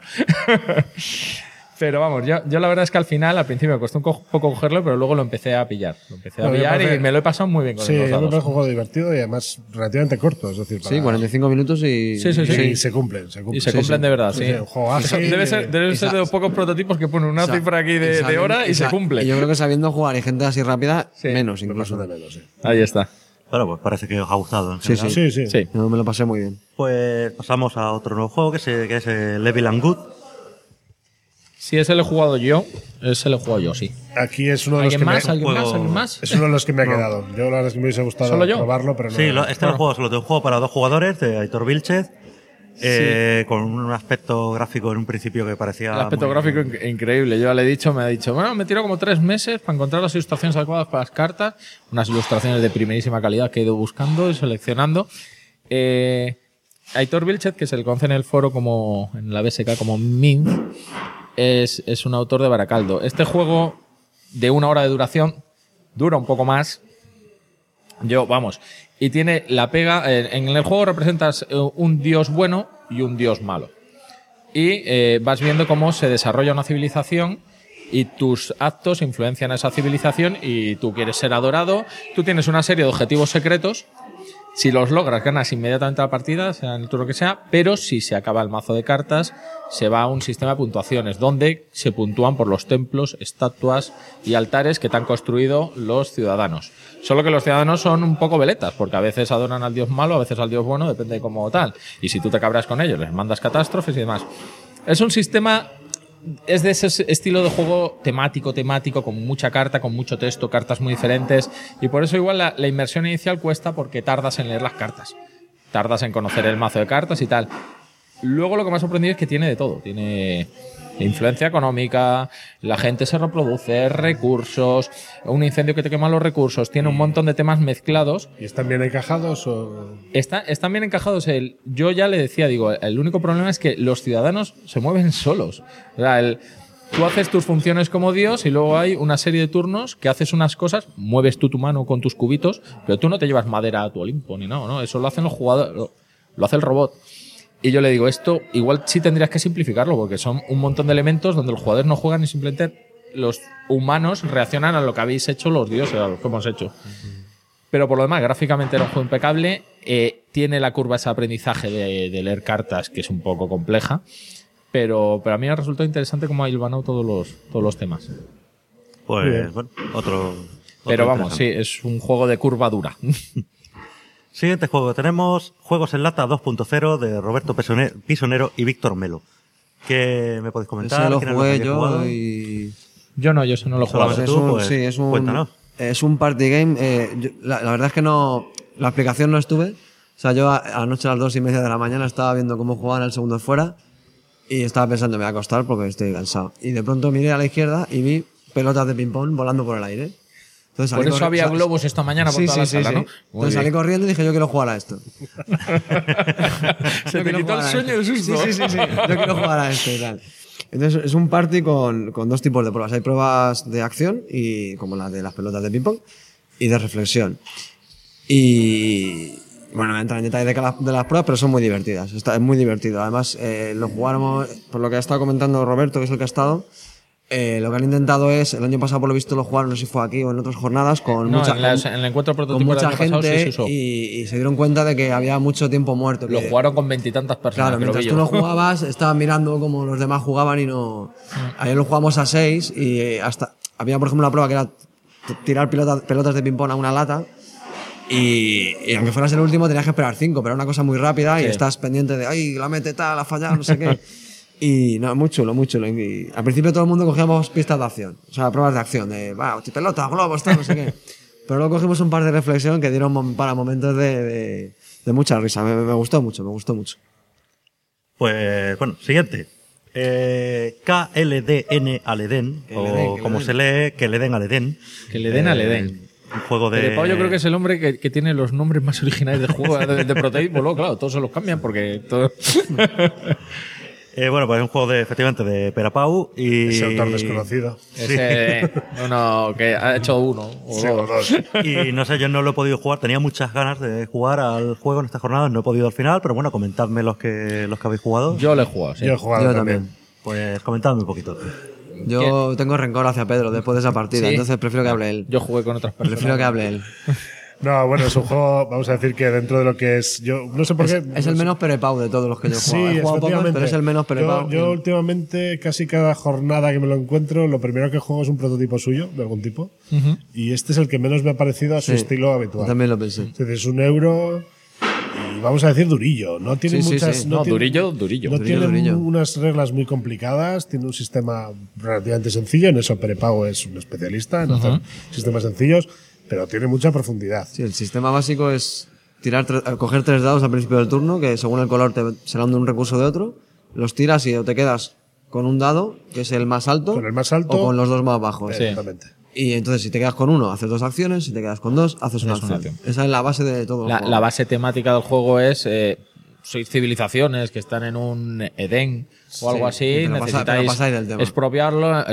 Pero vamos, yo la verdad es que al principio me costó un poco cogerlo, pero luego lo empecé a pillar. Y me lo he pasado muy bien con los dados. Sí, es un juego divertido y además relativamente corto. Es decir, sí, 45 minutos y... Sí, se cumplen. Y se cumplen de verdad, sí. Un juego ágil, debe ser de los pocos prototipos que ponen una cifra aquí de hora y se cumple. Y yo creo que sabiendo jugar y gente así rápida, menos incluso. Ahí está. Bueno, pues parece que os ha gustado. Sí. Yo me lo pasé muy bien. Pues pasamos a otro nuevo juego que es Level and Good. Si ese lo he jugado yo, sí. Aquí es uno de los que ¿Alguien más? Es uno de los que me ha quedado. Yo la verdad es que me hubiese gustado probarlo, pero no. Sí, este lo juego solo de un juego para 2 jugadores de Aitor Vilchez. Con un aspecto gráfico en un principio que parecía... El aspecto gráfico increíble. Yo le he dicho, bueno, me tiro como 3 meses para encontrar las ilustraciones adecuadas para las cartas. Unas ilustraciones de primerísima calidad que he ido buscando y seleccionando. Aitor Vilchez, que se le conoce en el foro como en la BSK como Minz, es un autor de Baracaldo. Este juego de 1 hora de duración dura un poco más. Y tiene la pega. En el juego representas un dios bueno y un dios malo. Y vas viendo cómo se desarrolla una civilización y tus actos influencian a esa civilización y tú quieres ser adorado. Tú tienes una serie de objetivos secretos. Si los logras, ganas inmediatamente la partida, sea en el turno que sea, pero si se acaba el mazo de cartas, se va a un sistema de puntuaciones, donde se puntúan por los templos, estatuas y altares que te han construido los ciudadanos. Solo que los ciudadanos son un poco veletas, porque a veces adoran al dios malo, a veces al dios bueno, depende de cómo tal. Y si tú te cabreas con ellos, les mandas catástrofes y demás. Es un sistema... Es de ese estilo de juego temático, con mucha carta, con mucho texto, cartas muy diferentes, y por eso igual la inmersión inicial cuesta porque tardas en leer las cartas, tardas en conocer el mazo de cartas y tal. Luego lo que me ha sorprendido es que tiene de todo, tiene influencia económica, la gente se reproduce, recursos, un incendio que te quema los recursos, tiene un montón de temas mezclados. ¿Y están bien encajados o...? Están bien encajados. Yo ya le decía, el único problema es que los ciudadanos se mueven solos. O sea, tú haces tus funciones como Dios y luego hay una serie de turnos que haces unas cosas, mueves tú tu mano con tus cubitos, pero tú no te llevas madera a tu Olimpo ni nada, ¿no? Eso lo hacen los jugadores, lo hace el robot. Y yo le digo, esto igual sí tendrías que simplificarlo, porque son un montón de elementos donde los jugadores no juegan y simplemente los humanos reaccionan a lo que habéis hecho los dioses, a lo que hemos hecho. Pero por lo demás, gráficamente era un juego impecable. Tiene la curva ese aprendizaje de leer cartas, que es un poco compleja. Pero a mí me ha resultado interesante cómo ha hilvanado todos los temas. Pues, bueno, otro pero vamos, sí, es un juego de curva dura. Siguiente juego que tenemos, Juegos en Lata 2.0 de Roberto Pisonero y Víctor Melo. ¿Qué me podéis comentar? Ese lo jugué yo y... Yo no lo he jugado. Cuéntanos. Es un party game. La verdad es que no... La explicación no estuve. O sea, yo anoche a las 2:30 de la mañana estaba viendo cómo jugaban el segundo fuera y estaba pensando, me voy a acostar porque estoy cansado. Y de pronto miré a la izquierda y vi pelotas de ping-pong volando por el aire. Entonces, por eso había globos esta mañana por toda la sala, ¿no? Entonces salí corriendo y dije, yo quiero jugar a esto. Se te quitó el sueño de susto. Sí. Yo quiero jugar a esto y tal. Entonces es un party con 2 tipos de pruebas. Hay pruebas de acción, y como la de las pelotas de ping-pong, y de reflexión. Y Bueno, entran en detalle de las pruebas, pero son muy divertidas. Es muy divertido. Además, lo jugáramos, por lo que ha estado comentando Roberto, que es el que ha estado, lo que han intentado es, el año pasado por lo visto lo jugaron, no sé si fue aquí o en otras jornadas, con en el encuentro prototipo con mucha del año pasado gente sí se usó. y se dieron cuenta de que había mucho tiempo muerto. Lo jugaron con 20 y tantas personas. Claro, mientras tú no jugabas, estaban mirando cómo los demás jugaban y no... Ayer lo jugamos a 6 y hasta... Había, por ejemplo, una prueba que era tirar pelotas de ping-pong a una lata y aunque fueras el último tenías que esperar 5, pero era una cosa muy rápida y estás pendiente de ¡ay, la mete tal, ha fallado, no sé qué! Y no, muy chulo, muy chulo. Y al principio todo el mundo cogíamos pistas de acción, o sea, pruebas de acción, de pelotas, globos, tal, no sé qué. Pero luego cogimos un par de reflexión que dieron para momentos de mucha risa. Me gustó mucho, me gustó mucho. Pues bueno, siguiente. KLDN Aleden, o como se lee, que le den al Edén. Que le den al Edén. Un juego de... Pero Pau yo creo que es el hombre que tiene los nombres más originales de juego de prototipo. Luego, claro, todos se los cambian porque todo... bueno, pues es un juego efectivamente de Perapau y... Ese autor desconocido. Ese uno que ha hecho uno o Sí, o dos. dos. Y no sé, yo no lo he podido jugar, tenía muchas ganas de jugar al juego en esta jornada, no he podido al final, pero bueno, comentadme los que habéis jugado. Yo lo he jugado, sí. Yo he jugado Yo también. también. Pues comentadme un poquito. Yo tengo rencor hacia Pedro después de esa partida, ¿Sí? entonces prefiero que hable él. Yo jugué con otras personas. Prefiero que hable él. No, bueno, es un juego, vamos a decir que dentro de lo que es... Yo no sé por qué... Es el menos Perepau de todos los que yo he jugado. Sí, He jugado pocos, efectivamente. pero es el menos Perepau. Yo últimamente, casi cada jornada que me lo encuentro, lo primero que juego es un prototipo suyo, de algún tipo. Y este es el que menos me ha parecido a su Sí, estilo habitual. yo también lo pensé. Es decir, es un euro y vamos a decir durillo. No tiene Sí, muchas... sí. No, tiene- durillo. No tiene durillo. unas reglas muy complicadas, tiene un sistema relativamente sencillo. En eso Perepago es un especialista, en hacer sistemas sencillos, pero tiene mucha profundidad. Sí, el sistema básico es coger 3 dados al principio del turno, que según el color te serán de un recurso de otro. Los tiras y o te quedas con un dado, que es el más alto, Con el más alto, o con los dos más bajos. Exactamente. Y entonces, si te quedas con uno, haces 2 acciones. Si te quedas con 2, haces una acción. Esa es la base de todo el juego. La base temática del juego es sois civilizaciones que están en un Edén o algo así, pero necesitáis pasáis del tema. expropiarlo.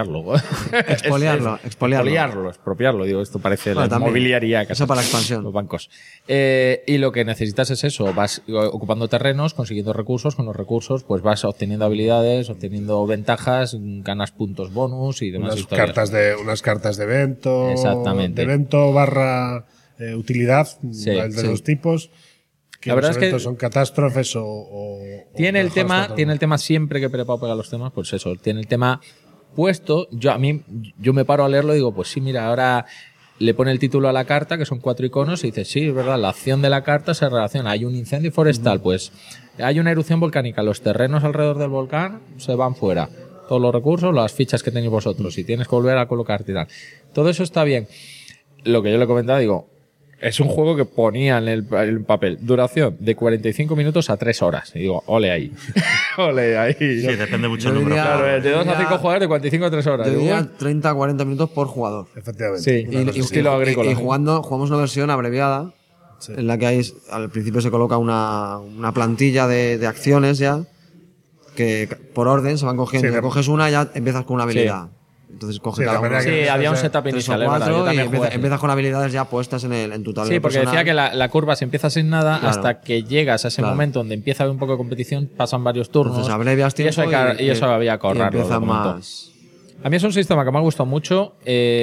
Expropiarlo, digo, esto parece Bueno, la también. inmobiliaria, Eso para la expansión. los bancos. Y lo que necesitas es eso, vas ocupando terrenos, consiguiendo recursos, con los recursos pues vas obteniendo habilidades, obteniendo ventajas, ganas puntos bonus y demás historias. Unas cartas de evento. Exactamente. De evento barra utilidad, Sí, de los tipos. Que La verdad los es que eventos son catástrofes o Tiene el mejoras tema siempre que Perepau pega los temas, pues eso, tiene el tema puesto. Yo me paro a leerlo y digo, pues sí, mira, ahora le pone el título a la carta, que son 4 iconos, y dice, sí, es verdad, la acción de la carta se relaciona. Hay un incendio forestal, pues hay una erupción volcánica, los terrenos alrededor del volcán se van fuera. Todos los recursos, las fichas que tenéis vosotros, y tienes que volver a colocarte y tal. Todo eso está bien. Lo que yo le comentaba, digo, es un juego que ponía en el papel duración de 45 minutos a 3 horas. Y digo, ole ahí. Ole ahí. Sí, depende mucho yo del número. diría- Claro, de 2 a diría- 5 jugadores, de 45 a 3 horas. Yo Digo, diría bueno, 30 a 40 minutos por jugador. Efectivamente. Sí. Una cosa así. estilo agrícola. Y jugamos una versión abreviada, en la que al principio se coloca una plantilla de acciones ya, que por orden se van cogiendo. Sí, Si coges una, ya empiezas con una habilidad. Entonces coges Sí, cada la uno. manera Sí, había un setup 3 o inicial, es verdad, yo 4 y también jugué así. empiezas con habilidades ya puestas en tu tablero Sí, porque personal. decía que la curva se empieza sin nada Claro. hasta que llegas a ese Claro. momento donde empieza a haber un poco de competición, pasan varios turnos. Entonces abrevias y tiempo eso, y eso había que ahorrarlo. y empiezas de momento. más... A mí es un sistema que me ha gustado mucho.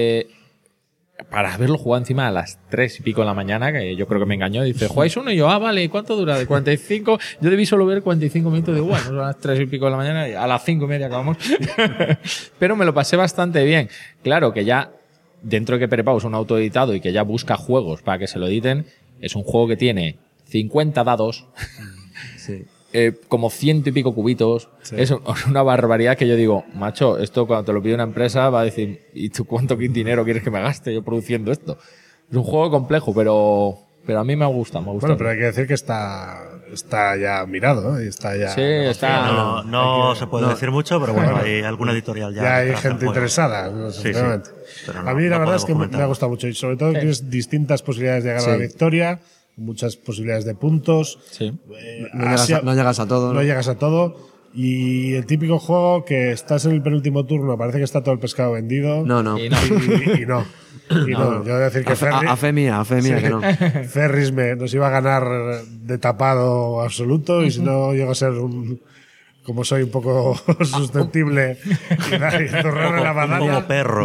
Para haberlo jugado encima a las 3 y pico de la mañana, que yo creo que me engañó. Dice, ¿jugáis uno? Y yo, vale, ¿y cuánto dura? ¿De 45? Yo debí solo ver 45 minutos. Digo, bueno, son las 3 y pico de la mañana y a las 5 y media acabamos. Pero me lo pasé bastante bien. Claro que ya, dentro de que Perepau es un autoeditado y que ya busca juegos para que se lo editen, es un juego que tiene 50 dados, Sí. como 100 y pico cubitos. Es una barbaridad que yo digo, macho, esto cuando te lo pide una empresa va a decir, ¿y tú cuánto dinero quieres que me gaste yo produciendo esto? Es un juego complejo, pero a mí me gusta, me gusta. Bueno, pero hay que decir que está ya mirado, ¿no? Y está ya. Sí, está. No se puede decir mucho, pero bueno, hay alguna editorial ya. Ya hay detrás del gente juego. interesada, no sé, Sí, sí. sinceramente. Pero no- A mí la no verdad es que podemos me ha comentar. gustado mucho y sobre todo tienes distintas posibilidades de llegar a la Sí. victoria, muchas posibilidades de puntos. Sí. No llegas a todo, No ¿no? llegas a todo. Y el típico juego que estás en el penúltimo turno, parece que está todo el pescado vendido. No. Y no. Y no. Y no, yo voy a decir que A fe mía, que no. Ferris nos iba a ganar de tapado absoluto y si no llego a ser como soy un poco susceptible y zurrar en la como batalla. perro.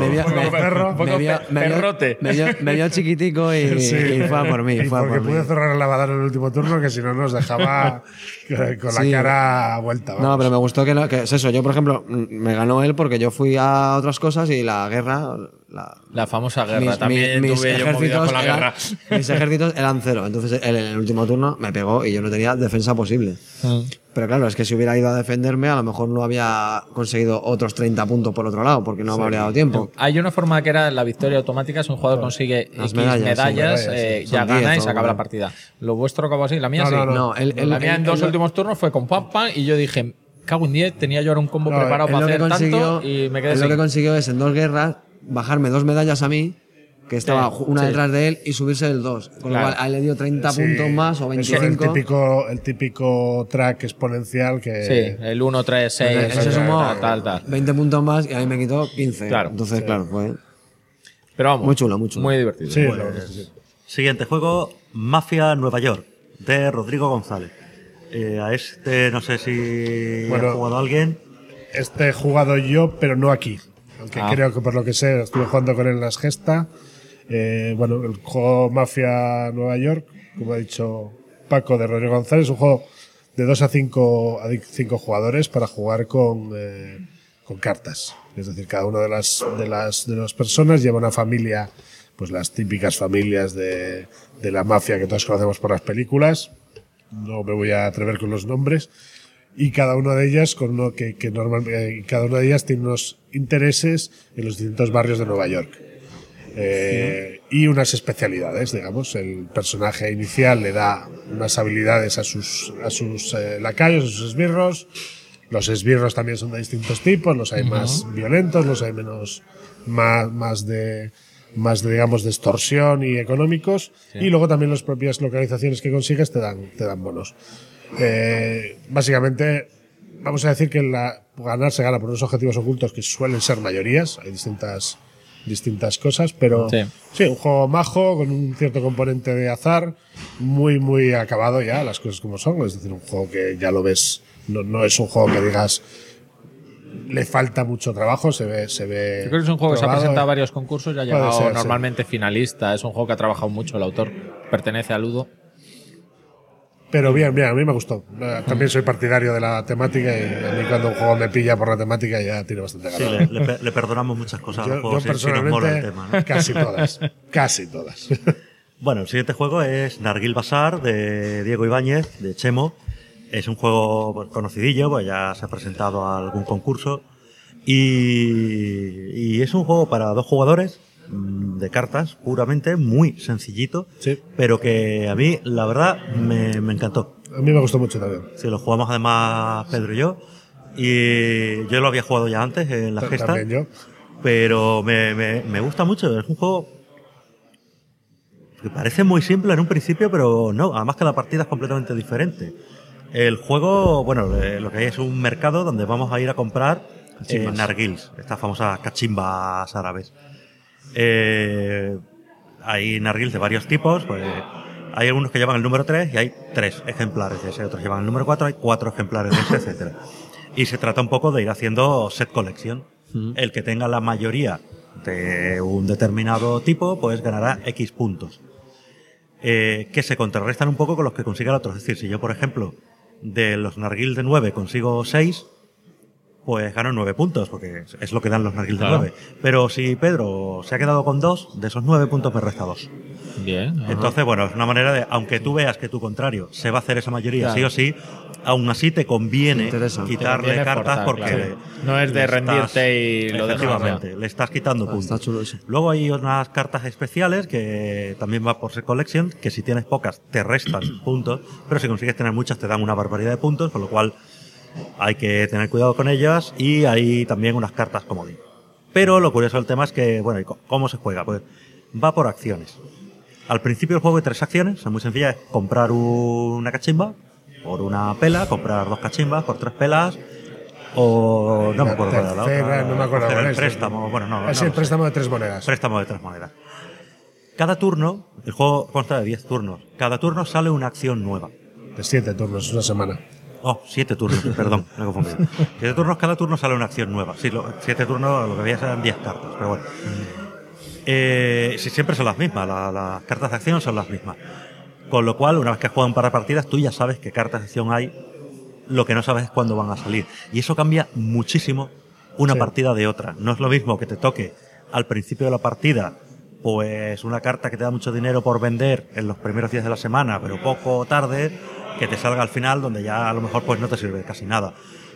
Me vio chiquitico y fue a por mí. Y porque pude zurrar en la batalla en el último turno, que si no nos dejaba con la cara vuelta. Vamos. No, pero me gustó que es eso. Yo, por ejemplo, me ganó él porque yo fui a otras cosas y la guerra. La famosa guerra. También tuve yo movida con la guerra. Mis ejércitos eran 0. Entonces él en el último turno me pegó y yo no tenía defensa posible. Pero claro, es que si hubiera ido a defenderme, a lo mejor no había conseguido otros 30 puntos por otro lado, porque no me habría dado tiempo. Hay una forma que era la victoria automática, si un jugador consigue Las X medallas, ya Son gana 10 y se acaba o- la partida. ¿Lo vuestro acabó así? La mía No, sí. no. La mía en dos últimos turnos fue con pam pam y yo dije, cago en 10, tenía yo ahora un combo preparado Él para lo que hacer consiguió, tanto y me quedé él lo sin. que consiguió es en 2 guerras bajarme 2 medallas a mí, que estaba una sí. detrás de él, y subirse el 2. Con Claro. lo cual a él le dio 30 Sí, puntos más o eso, 25. el típico track exponencial que. Sí, el 1, 3, 6, Él se sumó tal. 20 puntos más y a mí me quitó 15. Claro. Entonces, claro, fue Pero vamos. muy chulo, muy chulo. Muy divertido. Sí, la verdad es que sí. Siguiente juego, Mafia Nueva York, de Rodrigo González. A este no sé si Bueno. ha jugado alguien. Este he jugado yo, pero no aquí. Aunque Ah. creo que por lo que sé, estuve jugando con él en las Gesta. Bueno, el juego Mafia Nueva York, como ha dicho Paco, de Rodrigo González, es un juego de 2 a 5 jugadores para jugar con cartas. Es decir, cada una de las personas lleva una familia, pues las típicas familias de la mafia que todos conocemos por las películas. No me voy a atrever con los nombres. Y cada una de ellas cada una de ellas tiene unos intereses en los distintos barrios de Nueva York. Y unas especialidades, digamos. El personaje inicial le da unas habilidades a sus lacayos, a sus esbirros. Los esbirros también son de distintos tipos, los hay más violentos, los hay más de digamos de extorsión y económicos, y luego también las propias localizaciones que consigues te dan bonos. Básicamente vamos a decir que ganar se gana por unos objetivos ocultos que suelen ser mayorías, hay distintas cosas, pero sí, un juego majo con un cierto componente de azar, muy acabado ya, las cosas como son, es decir, un juego que ya lo ves, no es un juego que digas le falta mucho trabajo, se ve. Yo creo que es un juego que se ha probado, presentado a varios concursos y ha Puede llegado ser, normalmente finalista. Es un juego que ha trabajado mucho el autor. Pertenece a Ludo. Pero bien, a mí me gustó. También soy partidario de la temática y a mí cuando un juego me pilla por la temática ya tiene bastante Sí, ganas. le perdonamos muchas cosas a los Yo juegos si nos personalmente mola el tema, ¿no? casi todas. Bueno, el siguiente juego es Narguil Bazar, de Diego Ibáñez, de Chemo. Es un juego pues, conocidillo, pues ya se ha presentado a algún concurso. Y es un juego para 2 jugadores, de cartas, puramente, muy sencillito, Sí. pero que a mí, la verdad, me encantó. A mí me gustó mucho también. Sí, lo jugamos además Pedro y yo. Y yo lo había jugado ya antes en la gesta. También yo. Pero me gusta mucho. Es un juego que parece muy simple en un principio, pero no. Además que la partida es completamente diferente. El juego, bueno, lo que hay es un mercado donde vamos a ir a comprar narguils, estas famosas cachimbas árabes. Hay narguils de varios tipos, pues hay algunos que llevan el número 3 y hay 3 ejemplares de ese, otros llevan el número 4, hay 4 ejemplares de ese, etcétera. Y se trata un poco de ir haciendo set collection. El que tenga la mayoría de un determinado tipo, pues ganará X puntos. Que se contrarrestan un poco con los que consiga el otro. Es decir, si yo, por ejemplo, de los narguils de 9 consigo 6, pues gano 9 puntos, porque es lo que dan los narguils de 9. Pero si Pedro se ha quedado con 2, de esos 9 puntos me resta 2. Bien. Entonces, bueno, es una manera de, aunque tú veas que tu contrario se va a hacer esa mayoría sí o sí, aún así te conviene quitarle Te conviene cartas forzar, porque claro. No es de le rendirte y lo dejas. efectivamente, le estás quitando puntos. Está chulo eso. Luego hay unas cartas especiales que también va por set collection, que si tienes pocas te restan puntos, pero si consigues tener muchas te dan una barbaridad de puntos, con lo cual hay que tener cuidado con ellas, y hay también unas cartas comodín. Pero lo curioso del tema es que, bueno, ¿y cómo se juega? Pues va por acciones. Al principio el juego hay 3 acciones, son muy sencillas: es comprar una cachimba por una pela, comprar 2 cachimbas por 3 pelas, o no me acuerdo cuál era la tercera, otra. no me acuerdo Era cuál el es. préstamo, bueno, no. Es no el lo sé. préstamo de 3 monedas. Préstamo de 3 monedas. Cada turno, el juego consta de 10 turnos. Cada turno sale una acción nueva. De 7 turnos, una semana. Oh, 7 turnos, perdón, me he confundido. 7 turnos, cada turno sale una acción nueva. Sí, 7 turnos, lo que veía eran 10 cartas, pero bueno. Sí, siempre son las mismas, las cartas de acción son las mismas. Con lo cual, una vez que has jugado un par de partidas, tú ya sabes qué cartas de acción hay, lo que no sabes es cuándo van a salir. Y eso cambia muchísimo una partida de otra. No es lo mismo que te toque al principio de la partida pues una carta que te da mucho dinero por vender en los primeros días de la semana, pero poco o tarde, que te salga al final donde ya a lo mejor pues no te sirve casi nada.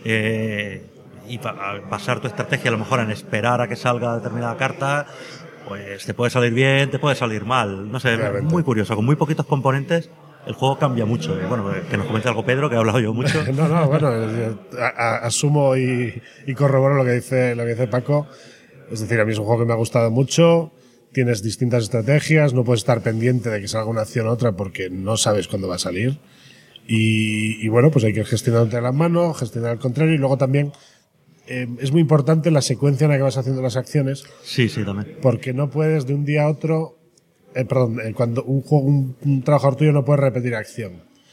Y basar tu estrategia a lo mejor en esperar a que salga determinada carta, pues te puede salir bien, te puede salir mal. No sé, Realmente. muy curioso. Con muy poquitos componentes el juego cambia mucho. Bueno, que nos comente algo Pedro, que he hablado yo mucho. No, bueno, asumo y corroboro lo que dice Paco. Es decir, a mí es un juego que me ha gustado mucho. Tienes distintas estrategias, no puedes estar pendiente de que salga una acción u otra porque no sabes cuándo va a salir. Y bueno, pues hay que gestionarte las manos, gestionar el contrario, y luego también es muy importante la secuencia en la que vas haciendo las acciones. Sí, también. Porque no puedes de un día a otro, cuando un trabajador tuyo no puede repetir acción.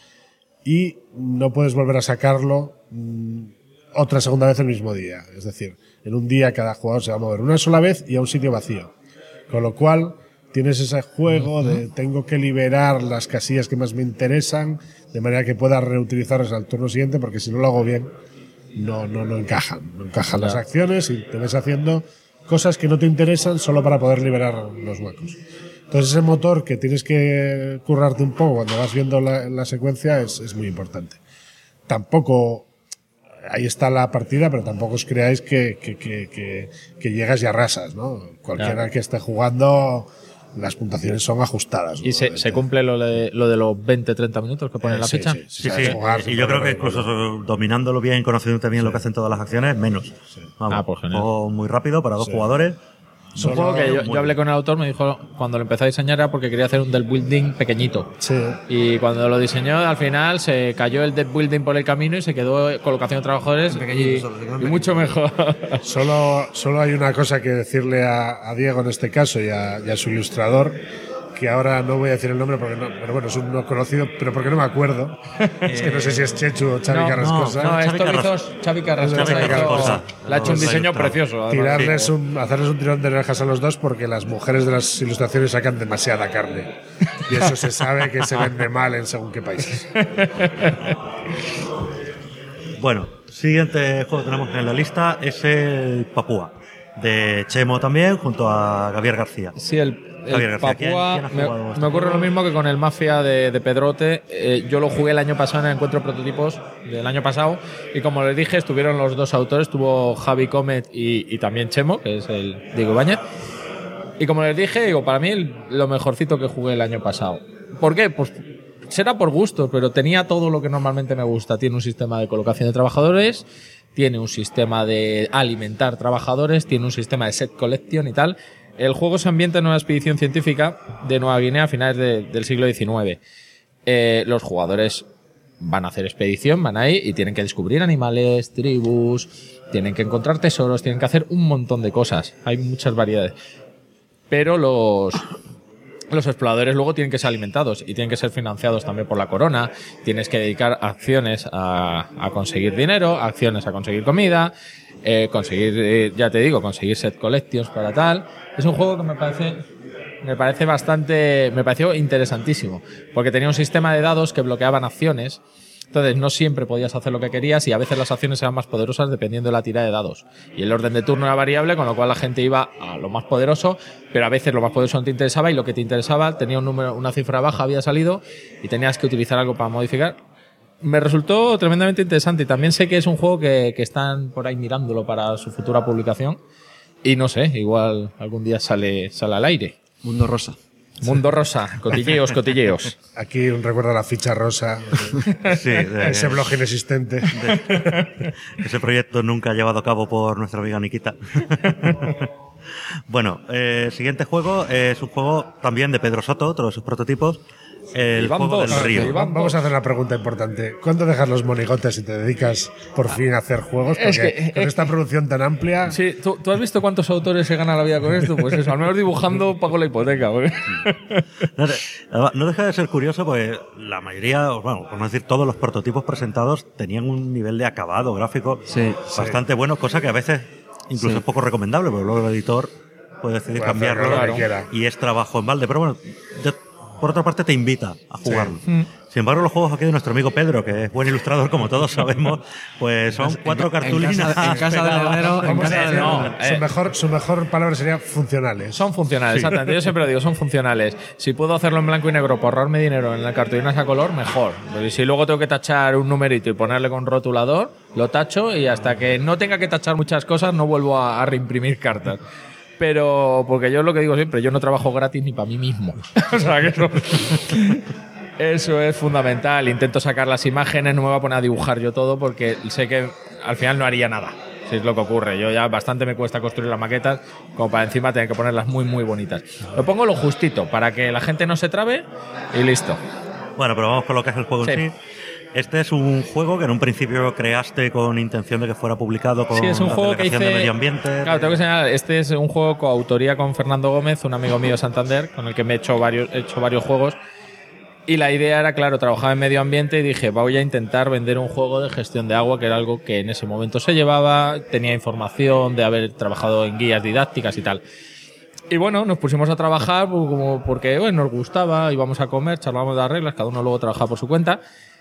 Y no puedes volver a sacarlo otra segunda vez el mismo día. Es decir, en un día cada jugador se va a mover una sola vez y a un sitio vacío. Con lo cual, tienes ese juego de tengo que liberar las casillas que más me interesan, de manera que pueda reutilizarlas al turno siguiente, porque si no lo hago bien, no encajan. No encajan las acciones y te ves haciendo cosas que no te interesan solo para poder liberar los huecos. Entonces, ese motor que tienes que currarte un poco cuando vas viendo la secuencia es muy importante. Tampoco... Ahí está la partida, pero tampoco os creáis que llegas y arrasas, ¿no? Cualquiera que esté jugando, las puntuaciones son ajustadas. ¿Y se cumple lo de los 20-30 minutos que pone en la ficha? Sí. Y yo creo que incluso dominándolo bien, conociendo bien lo que hacen todas las acciones, menos. Vamos, pues genial. Juego muy rápido para dos jugadores. Es un juego que yo hablé con el autor, me dijo cuando lo empecé a diseñar era porque quería hacer un deck building pequeñito. Sí. Y cuando lo diseñó, al final se cayó el deck building por el camino y se quedó colocación de trabajadores y mucho mejor. Solo hay una cosa que decirle a Diego en este caso y a su ilustrador, que ahora no voy a decir el nombre porque no, pero bueno, es un no conocido, pero porque no me acuerdo. Es que no sé si es Chechu o Xavi Carrascosa. No, esto lo hizo Xavi Carrascosa. Le ha hecho un diseño precioso. Hacerles un tirón de orejas a los dos porque las mujeres de las ilustraciones sacan demasiada carne. Y eso se sabe que se vende mal en según qué países. Bueno, siguiente juego que tenemos en la lista es el Papúa, de Chemo también, junto a Javier García. Sí, el Papúa, ¿Quién ha jugado este me ocurre juego? lo mismo que con el Mafia de Pedrote. Yo lo jugué el año pasado en el encuentro de prototipos del año pasado y como les dije, estuvieron los dos autores, estuvo Javi Comet y también Chemo, que es el Diego Ibáñez. Y como les dije, digo, para mí lo mejorcito que jugué el año pasado. ¿Por qué? Pues será por gusto, pero tenía todo lo que normalmente me gusta. Tiene un sistema de colocación de trabajadores, tiene un sistema de alimentar trabajadores, tiene un sistema de set collection y tal. El juego se ambienta en una expedición científica de Nueva Guinea a finales del siglo XIX. Los jugadores van a hacer expedición, van ahí y tienen que descubrir animales, tribus, tienen que encontrar tesoros, tienen que hacer un montón de cosas. Hay muchas variedades. Pero los exploradores luego tienen que ser alimentados y tienen que ser financiados también por la corona. Tienes que dedicar acciones a conseguir dinero, acciones a conseguir comida, conseguir set collections para tal. Es un juego que me pareció interesantísimo, porque tenía un sistema de dados que bloqueaban acciones. Entonces no siempre podías hacer lo que querías y a veces las acciones eran más poderosas dependiendo de la tirada de dados. Y el orden de turno era variable, con lo cual la gente iba a lo más poderoso, pero a veces lo más poderoso no te interesaba y lo que te interesaba tenía una cifra baja, había salido y tenías que utilizar algo para modificar. Me resultó tremendamente interesante y también sé que es un juego que están por ahí mirándolo para su futura publicación y no sé, igual algún día sale al aire. Mundo Rosa. Mundo Rosa, cotilleos. Aquí un recuerdo a la ficha rosa, Sí, ese blog inexistente. Ese proyecto nunca llevado a cabo por nuestra amiga Nikita. Bueno, siguiente juego es un juego también de Pedro Soto, otro de sus prototipos, El Iván juego 2, del río. Iván Vamos 2. a hacer una pregunta importante. ¿Cuándo dejas los monigotes y te dedicas por fin a hacer juegos? Porque Es que- con esta producción tan amplia… Sí, ¿tú has visto cuántos autores se ganan la vida con esto? Pues eso, al menos dibujando pago la hipoteca. Porque… No deja de ser curioso, pues la mayoría, bueno, por no decir todos los prototipos presentados tenían un nivel de acabado gráfico bastante bueno, cosa que a veces incluso es poco recomendable, pero luego el editor puede decidir Puede hacer cambiarlo lo que quiera. y es trabajo en balde. Pero bueno, por otra parte te invita a jugarlo. Sin embargo, los juegos aquí de nuestro amigo Pedro, que es buen ilustrador como todos sabemos, pues son 4 cartulinas. En casa del heredero. En Vamos casa a del decir, heredero. su mejor palabra sería funcionales. Son funcionales, exactamente. Yo siempre lo digo, son funcionales. Si puedo hacerlo en blanco y negro por ahorrarme dinero en las cartulinas a color, mejor. Pero si luego tengo que tachar un numerito y ponerle con rotulador, lo tacho y hasta que no tenga que tachar muchas cosas no vuelvo a reimprimir cartas. Pero, porque yo es lo que digo siempre, yo no trabajo gratis ni para mí mismo. O sea, que eso es fundamental. Intento sacar las imágenes, no me voy a poner a dibujar yo todo porque sé que al final no haría nada. Si es lo que ocurre. Yo ya bastante me cuesta construir las maquetas como para encima tener que ponerlas muy, muy bonitas. Lo pongo lo justito para que la gente no se trabe y listo. Bueno, pero vamos con lo que es el juego en sí. Este es un juego que en un principio creaste con intención de que fuera publicado con Sí, es un la juego que Delegación hice. de Medio Ambiente. Claro, tengo que señalar, este es un juego coautoría con Fernando Gómez, un amigo mío de Santander, con el que me he hecho varios juegos. Y la idea era, claro, trabajaba en medio ambiente y dije, voy a intentar vender un juego de gestión de agua, que era algo que en ese momento se llevaba, tenía información de haber trabajado en guías didácticas y tal. Y bueno, nos pusimos a trabajar como porque bueno, nos gustaba, íbamos a comer, charlábamos de las reglas, cada uno luego trabajaba por su cuenta.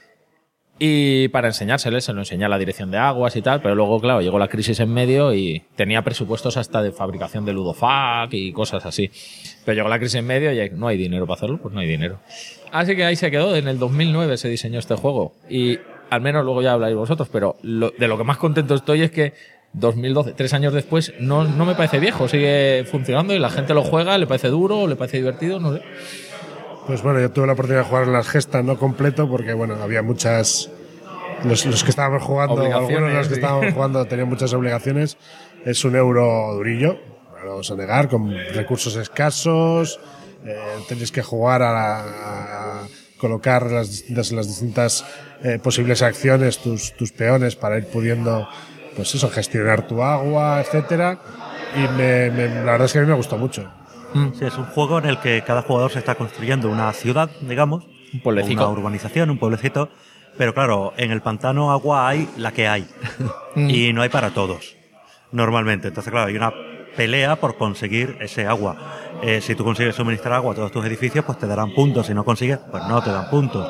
Y para enseñárseles, se lo enseñé a la dirección de aguas y tal, pero luego, claro, llegó la crisis en medio y tenía presupuestos hasta de fabricación de Ludofac y cosas así. Pero llegó la crisis en medio y no hay dinero para hacerlo, pues no hay dinero. Así que ahí se quedó, en el 2009 se diseñó este juego. Y al menos luego ya habláis vosotros, pero de lo que más contento estoy es que 2012, 3 años después, no me parece viejo, sigue funcionando y la gente lo juega, le parece duro, le parece divertido, no sé. Pues bueno, yo tuve la oportunidad de jugar en las gestas, no completo, porque bueno, había muchas… Los que estábamos jugando, algunos de los que estábamos jugando tenían muchas obligaciones. Es un euro durillo, no lo vamos a negar, con recursos escasos. Tenéis que jugar a colocar las distintas posibles acciones, tus peones, para ir pudiendo, pues eso, gestionar tu agua, etcétera. Y la verdad es que a mí me gustó mucho. Sí, es un juego en el que cada jugador se está construyendo una ciudad, digamos, Un pueblecito. una urbanización, un pueblecito, pero claro, en el pantano agua hay la que hay y no hay para todos, normalmente. Entonces, claro, hay una pelea por conseguir ese agua. Si tú consigues suministrar agua a todos tus edificios, pues te darán puntos. Si no consigues, pues no te dan puntos.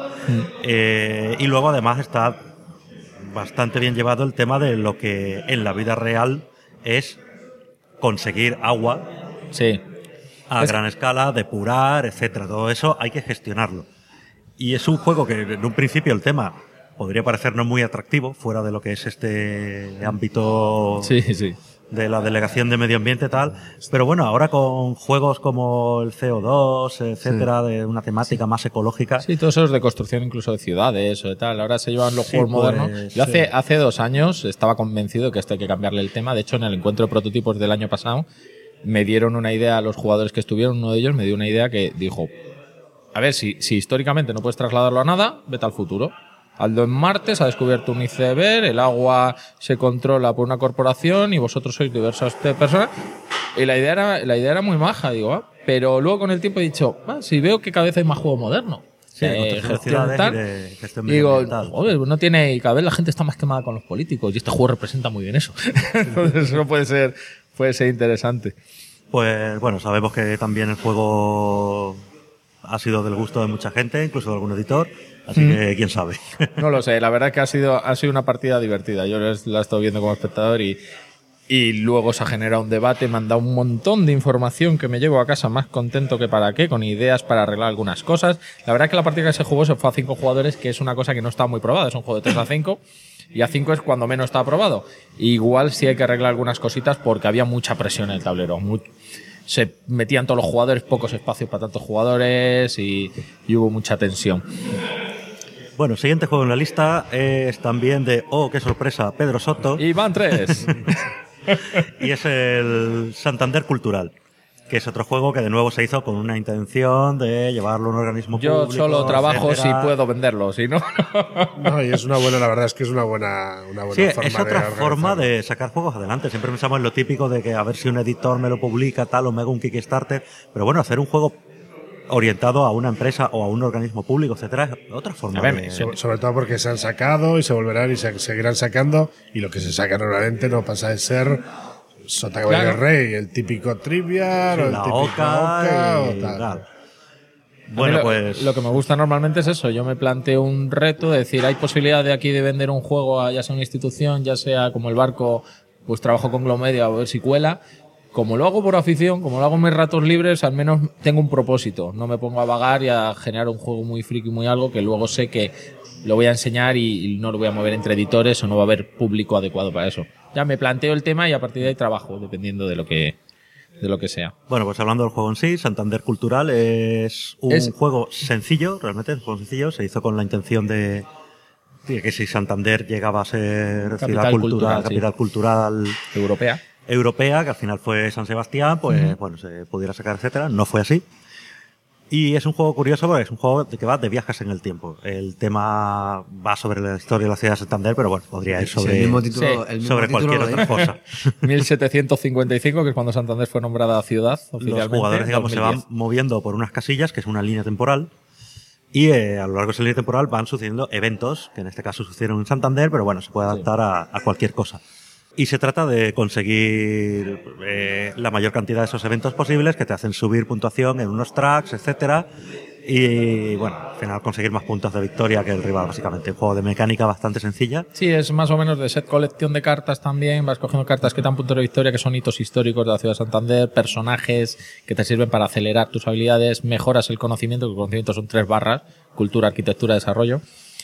Y luego, además, está bastante bien llevado el tema de lo que en la vida real es conseguir agua. Sí. A gran escala, depurar, etcétera. Todo eso hay que gestionarlo. Y es un juego que en un principio el tema podría parecernos muy atractivo, fuera de lo que es este ámbito Sí, sí. de la Delegación de Medio Ambiente tal. Pero bueno, ahora con juegos como el CO2, etcétera, de una temática más ecológica. Sí, todos esos de construcción incluso de ciudades o de tal. Ahora se llevan los Sí, juegos pues, modernos. Yo hace 2 años estaba convencido que esto hay que cambiarle el tema. De hecho, en el encuentro de prototipos del año pasado me dieron una idea a los jugadores que estuvieron. Uno de ellos me dio una idea que dijo: a ver, si históricamente no puedes trasladarlo a nada, vete al futuro. Aldo en Marte se ha descubierto un iceberg, el agua se controla por una corporación y vosotros sois diversas personas. Y la idea era muy maja, digo, pero luego con el tiempo he dicho, si veo que cada vez hay más juego moderno. Sí, de construcción de ciudades y de gestión digo, medioambiental. joder, no tiene, y cada vez la gente está más quemada con los políticos y este juego representa muy bien eso. Entonces eso puede ser interesante. Pues bueno, sabemos que también el juego ha sido del gusto de mucha gente, incluso de algún editor, así que quién sabe. No lo sé, la verdad es que ha sido una partida divertida. Yo la he estado viendo como espectador y luego se ha generado un debate, me han dado un montón de información que me llevo a casa más contento que para qué, con ideas para arreglar algunas cosas. La verdad es que la partida que se jugó se fue a 5 jugadores, que es una cosa que no está muy probada, es un juego de 3 a 5 y a 5 es cuando menos está aprobado. Igual sí hay que arreglar algunas cositas porque había mucha presión en el tablero. Se metían todos los jugadores, pocos espacios para tantos jugadores y hubo mucha tensión. Bueno, siguiente juego en la lista es también de, qué sorpresa, Pedro Soto. Y van 3. Y es el Santander Cultural. que es otro juego que de nuevo se hizo con una intención de llevarlo a un organismo Yo público. solo trabajo etcétera. si puedo venderlo, si no. No, y es una buena, la verdad es que es una buena Sí, forma es otra de forma organizarlo. de sacar juegos adelante. Siempre pensamos en lo típico de que a ver si un editor me lo publica, tal, o me hago un Kickstarter. Pero bueno, hacer un juego orientado a una empresa o a un organismo público, etcétera, es otra forma A ver, de... Sobre todo porque se han sacado y se volverán y se seguirán sacando, y lo que se saca normalmente no pasa de ser Sota Caballo Claro. Rey, el típico Trivial, o el la típico Oca o y tal. tal. A mí Bueno, lo, pues... lo que me gusta normalmente es eso. Yo me planteo un reto de decir, hay posibilidad de aquí de vender un juego a ya sea una institución, ya sea como el barco, pues trabajo con Glomedia a ver si cuela. Como lo hago por afición, como lo hago en mis ratos libres, al menos tengo un propósito. No me pongo a vagar y a generar un juego muy friki, muy algo que luego sé que lo voy a enseñar y no lo voy a mover entre editores o no va a haber público adecuado para eso. Ya me planteo el tema y a partir de ahí trabajo, dependiendo de lo que sea. Bueno, pues hablando del juego en sí, Santander Cultural es un juego sencillo, realmente es un juego sencillo. Se hizo con la intención de que si Santander llegaba a ser Capital ciudad cultural, cultural, capital sí. cultural Europea. que al final fue San Sebastián, pues bueno, se pudiera sacar, etcétera. No fue así. Y es un juego curioso porque es un juego que va de viajes en el tiempo. El tema va sobre la historia de la ciudad de Santander, pero bueno, podría ir Sí, sobre, el mismo título, sí, el mismo sobre título cualquier lo otra dice. cosa. 1755, que es cuando Santander fue nombrada ciudad oficialmente. Los jugadores, digamos, se 2010. van moviendo por unas casillas, que es una línea temporal, y a lo largo de esa línea temporal van sucediendo eventos, que en este caso sucedieron en Santander, pero bueno, se puede adaptar a cualquier cosa. Y se trata de conseguir la mayor cantidad de esos eventos posibles que te hacen subir puntuación en unos tracks, etcétera. Y bueno, al final conseguir más puntos de victoria que el rival, básicamente. Un juego de mecánica bastante sencilla. Sí, es más o menos de set colección de cartas también. Vas cogiendo cartas que te dan puntos de victoria, que son hitos históricos de la ciudad de Santander, personajes que te sirven para acelerar tus habilidades, mejoras el conocimiento, que el conocimiento son 3 barras: cultura, arquitectura, desarrollo.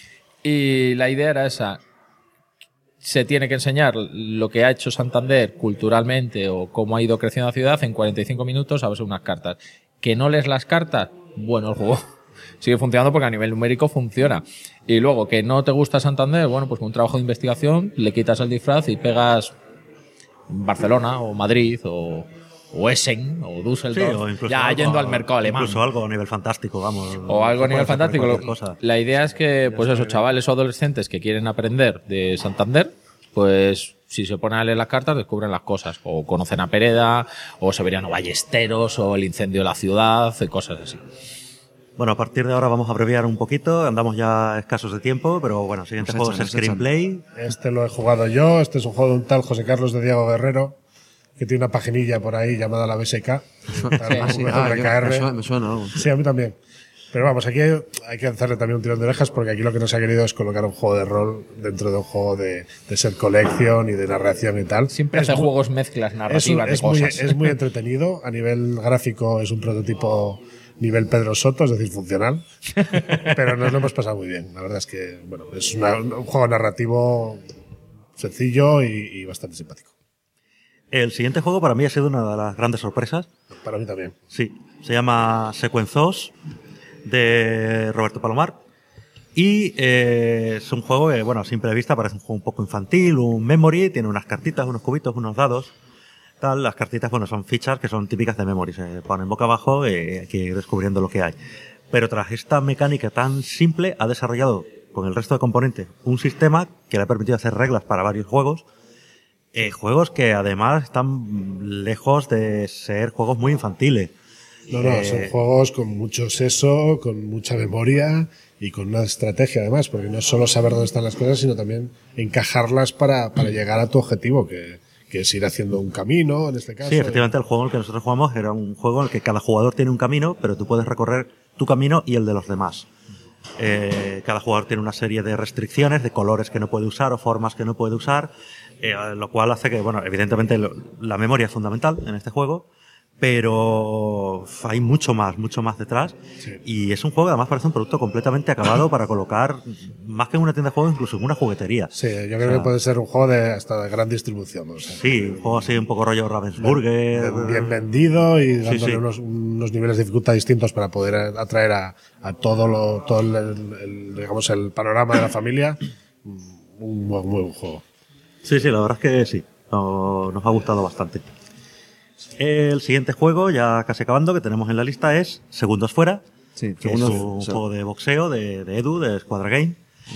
Y la idea era esa. Se tiene que enseñar lo que ha hecho Santander culturalmente o cómo ha ido creciendo la ciudad en 45 minutos a base de unas cartas. ¿Que no lees las cartas? Bueno, el juego sigue funcionando porque a nivel numérico funciona. Y luego, ¿que no te gusta Santander? Bueno, pues con un trabajo de investigación le quitas el disfraz y pegas Barcelona o Madrid o Essen o Düsseldorf, o incluso ya algo, yendo al mercado alemán. Incluso algo a nivel fantástico, vamos. O algo a Se nivel puede hacer fantástico. cualquier cosa. La idea es que, pues eso, chavales o adolescentes que quieren aprender de Santander, pues si se ponen a leer las cartas descubren las cosas. O conocen a Pereda, o Severiano Ballesteros, o el incendio de la ciudad, y cosas así. Bueno, a partir de ahora vamos a abreviar un poquito, andamos ya escasos de tiempo, pero bueno, el siguiente Nos juego echan, es nos echan. Screenplay. Este lo he jugado yo, este es un juego de un tal José Carlos de Diego Guerrero, que tiene una paginilla por ahí llamada la BSK. Ah, sí, me suena algo. Sí, a mí también. Pero vamos, aquí hay que hacerle también un tirón de orejas porque aquí lo que nos ha querido es colocar un juego de rol dentro de un juego de set collection y de narración y tal. Siempre hace juegos mezclas narrativas de es muy, cosas. es muy entretenido. A nivel gráfico es un prototipo nivel Pedro Soto, es decir, funcional. Pero nos lo hemos pasado muy bien. La verdad es que bueno, es un juego narrativo sencillo y bastante simpático. El siguiente juego para mí ha sido una de las grandes sorpresas. Para mí también. Sí, se llama Sequenzos, de Roberto Palomar. Y es un juego que, bueno, a simple vista parece un juego un poco infantil, un memory, tiene unas cartitas, unos cubitos, unos dados. Tal, las cartitas, bueno, son fichas que son típicas de memory, se ponen boca abajo y hay que ir descubriendo lo que hay. Pero tras esta mecánica tan simple, ha desarrollado con el resto de componentes un sistema que le ha permitido hacer reglas para varios juegos. Juegos que además están lejos de ser juegos muy infantiles. No, son juegos con mucho seso, con mucha memoria y con una estrategia además, porque no es solo saber dónde están las cosas, sino también encajarlas para llegar a tu objetivo, que es ir haciendo un camino, en este caso. Sí, efectivamente, el juego en el que nosotros jugamos era un juego en el que cada jugador tiene un camino, pero tú puedes recorrer tu camino y el de los demás. Cada jugador tiene una serie de restricciones, de colores que no puede usar o formas que no puede usar, lo cual hace que, bueno, evidentemente la memoria es fundamental en este juego, pero hay mucho más detrás. Sí. Y es un juego que además parece un producto completamente acabado para colocar, más que en una tienda de juegos, incluso en una juguetería. Sí, yo creo que puede ser un juego hasta de gran distribución. O sea, Sí, un juego así un poco rollo Ravensburger. bien vendido y dándole sí. unos niveles de dificultad distintos para poder atraer a todo digamos, el panorama de la familia. Un muy buen juego. Sí, la verdad es que sí, nos ha gustado bastante. El siguiente juego, ya casi acabando, que tenemos en la lista es Segundos Fuera, Sí, que es un juego de boxeo de Edu, de Squadra Game.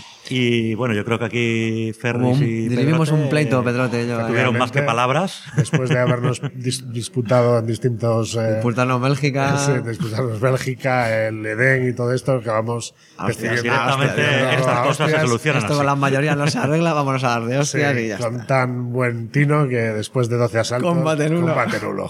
Y bueno, yo creo que aquí Ferris y dirimimos Pedrote un pleito, Pedrote. tuvieron más que palabras. Después de habernos disputado en distintos... Disputarnos Bélgica. Sí, disputarnos Bélgica, el Edén y todo esto, acabamos decidiendo... Directamente estas cosas se solucionan Esto así. con la mayoría no se arregla, vámonos a dar de hostias y ya con está. tan buen tino que después de 12 asaltos... Combate nulo. Combate nulo.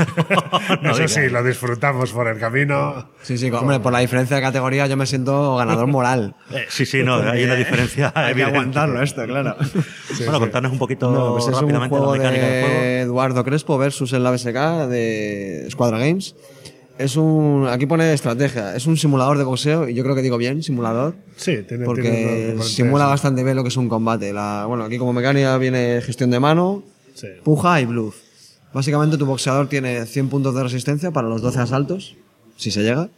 No Eso digas. sí, lo disfrutamos por el camino. Sí, hombre, por la diferencia de categoría yo me siento ganador moral. Sí, no, hay una diferencia Hay que evidente. aguantarlo esto, claro. Bueno, contarnos un poquito No, pues es un rápidamente juego la mecánica del juego. de Eduardo Crespo versus el ABSK de Squadra Games. Aquí pone estrategia. Es un simulador de boxeo, y yo creo que digo bien, simulador. Sí, tiene Porque unos componentes, simula bastante bien lo que es un combate. Bueno, aquí como mecánica viene gestión de mano, Sí. puja y bluff. Básicamente tu boxeador tiene 100 puntos de resistencia para los 12 asaltos, si se llega,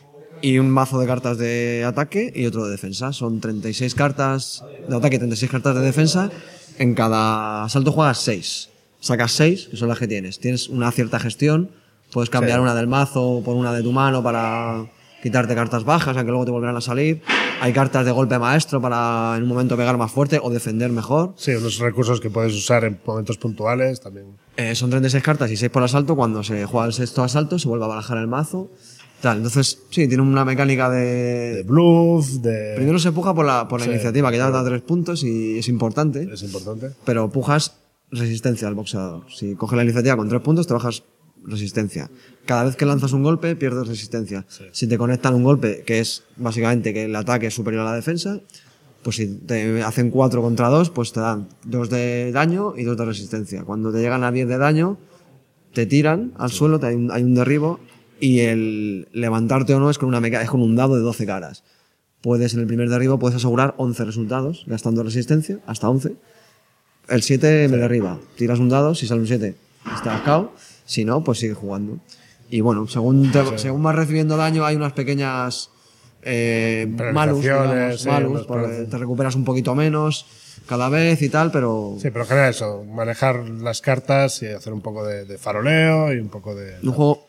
y un mazo de cartas de ataque y otro de defensa. Son 36 cartas de ataque y 36 cartas de defensa. En cada asalto juegas 6. Sacas 6, que son las que tienes. Tienes una cierta gestión. Puedes cambiar una del mazo por una de tu mano para quitarte cartas bajas, aunque luego te volverán a salir. Hay cartas de golpe maestro para en un momento pegar más fuerte o defender mejor. Sí, unos recursos que puedes usar en momentos puntuales también. Son 36 cartas y 6 por asalto. Cuando se juega el sexto asalto se vuelve a barajar el mazo. Tal. Entonces, sí, tiene una mecánica De bluff, de... Primero se puja por la Sí, iniciativa, que ya da 3 puntos y es importante. Es importante. Pero pujas resistencia al boxeador. Si coges la iniciativa con 3 puntos, te bajas resistencia. Cada vez que lanzas un golpe, pierdes resistencia. Si te conectan un golpe, que es básicamente que el ataque es superior a la defensa, pues si te hacen 4 contra 2, pues te dan 2 de daño y 2 de resistencia. Cuando te llegan a 10 de daño, te tiran al suelo, hay un derribo, y el levantarte o no es con es con un dado de 12 caras. En el primer derribo puedes asegurar 11 resultados, gastando resistencia, hasta 11. El 7 me derriba. Tiras un dado, si sale un 7, estás KO. Si no, pues sigues jugando. Y bueno, según vas recibiendo daño, hay unas pequeñas malus, Penalizaciones, malus, porque te recuperas un poquito menos cada vez y tal, pero... Sí, pero en general eso, manejar las cartas y hacer un poco de faroleo y un poco de... Un juego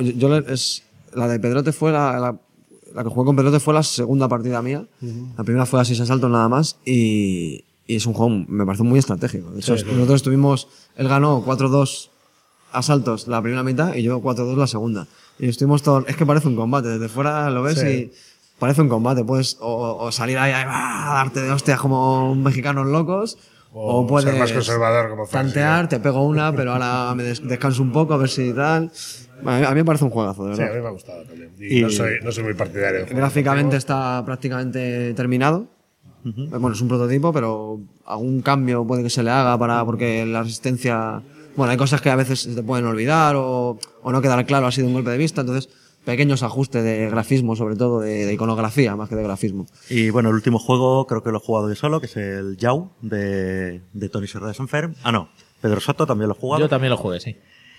la de Pedrote fue la que jugué con Pedrote fue la segunda partida mía. La primera fue a 6 asaltos nada más y es un juego, me parece muy estratégico. De hecho, nosotros él ganó 4-2 asaltos la primera mitad y yo 4-2 la segunda. Y estuvimos todos, es que parece un combate, desde fuera lo ves y parece un combate. Puedes o salir ahí a darte de hostias como mexicanos locos, o puedes ser más conservador como Ferris. tantear, te pego una, pero ahora me descanso un poco a ver si tal. A mí me parece un juegazo, de Sí, verdad. a mí me ha gustado también. Y no soy muy partidario. Gráficamente está prácticamente terminado. Bueno, es un prototipo, pero algún cambio puede que se le haga porque la resistencia... Bueno, hay cosas que a veces se te pueden olvidar o no quedar claro así de un golpe de vista, entonces pequeños ajustes de grafismo, sobre todo de iconografía más que de grafismo. Y bueno, el último juego creo que lo he jugado yo solo, que es el Yao de Tony Serra de Sanferm. Ah, no, Pedro Soto también lo he jugado. Yo también lo jugué, sí.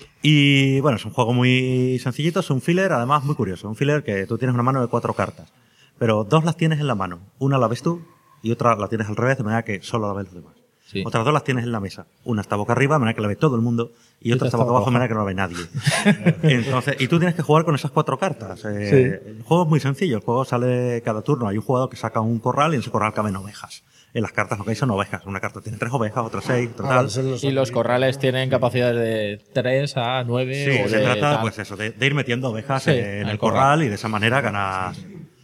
Y bueno, es un juego muy sencillito, es un filler, además muy curioso. Un filler que tú tienes una mano de 4 cartas, pero 2 las tienes en la mano. Una la ves tú y otra la tienes al revés, de manera que solo la ven los demás. Sí. Otras 2 las tienes en la mesa. Una está boca arriba, de manera que la ve todo el mundo, y otra está boca abajo, de manera que no la ve nadie. Entonces, y tú tienes que jugar con esas 4 cartas. El juego es muy sencillo, el juego sale cada turno. Hay un jugador que saca un corral y en ese corral caben ovejas. En las cartas lo que hay son ovejas. Una carta tiene 3 ovejas, otra 6, otra tal. Y los corrales tienen capacidades de 3 a 9. Sí, o se de trata tal. pues eso, de ir metiendo ovejas Sí, en al el corral. corral y de esa manera ganas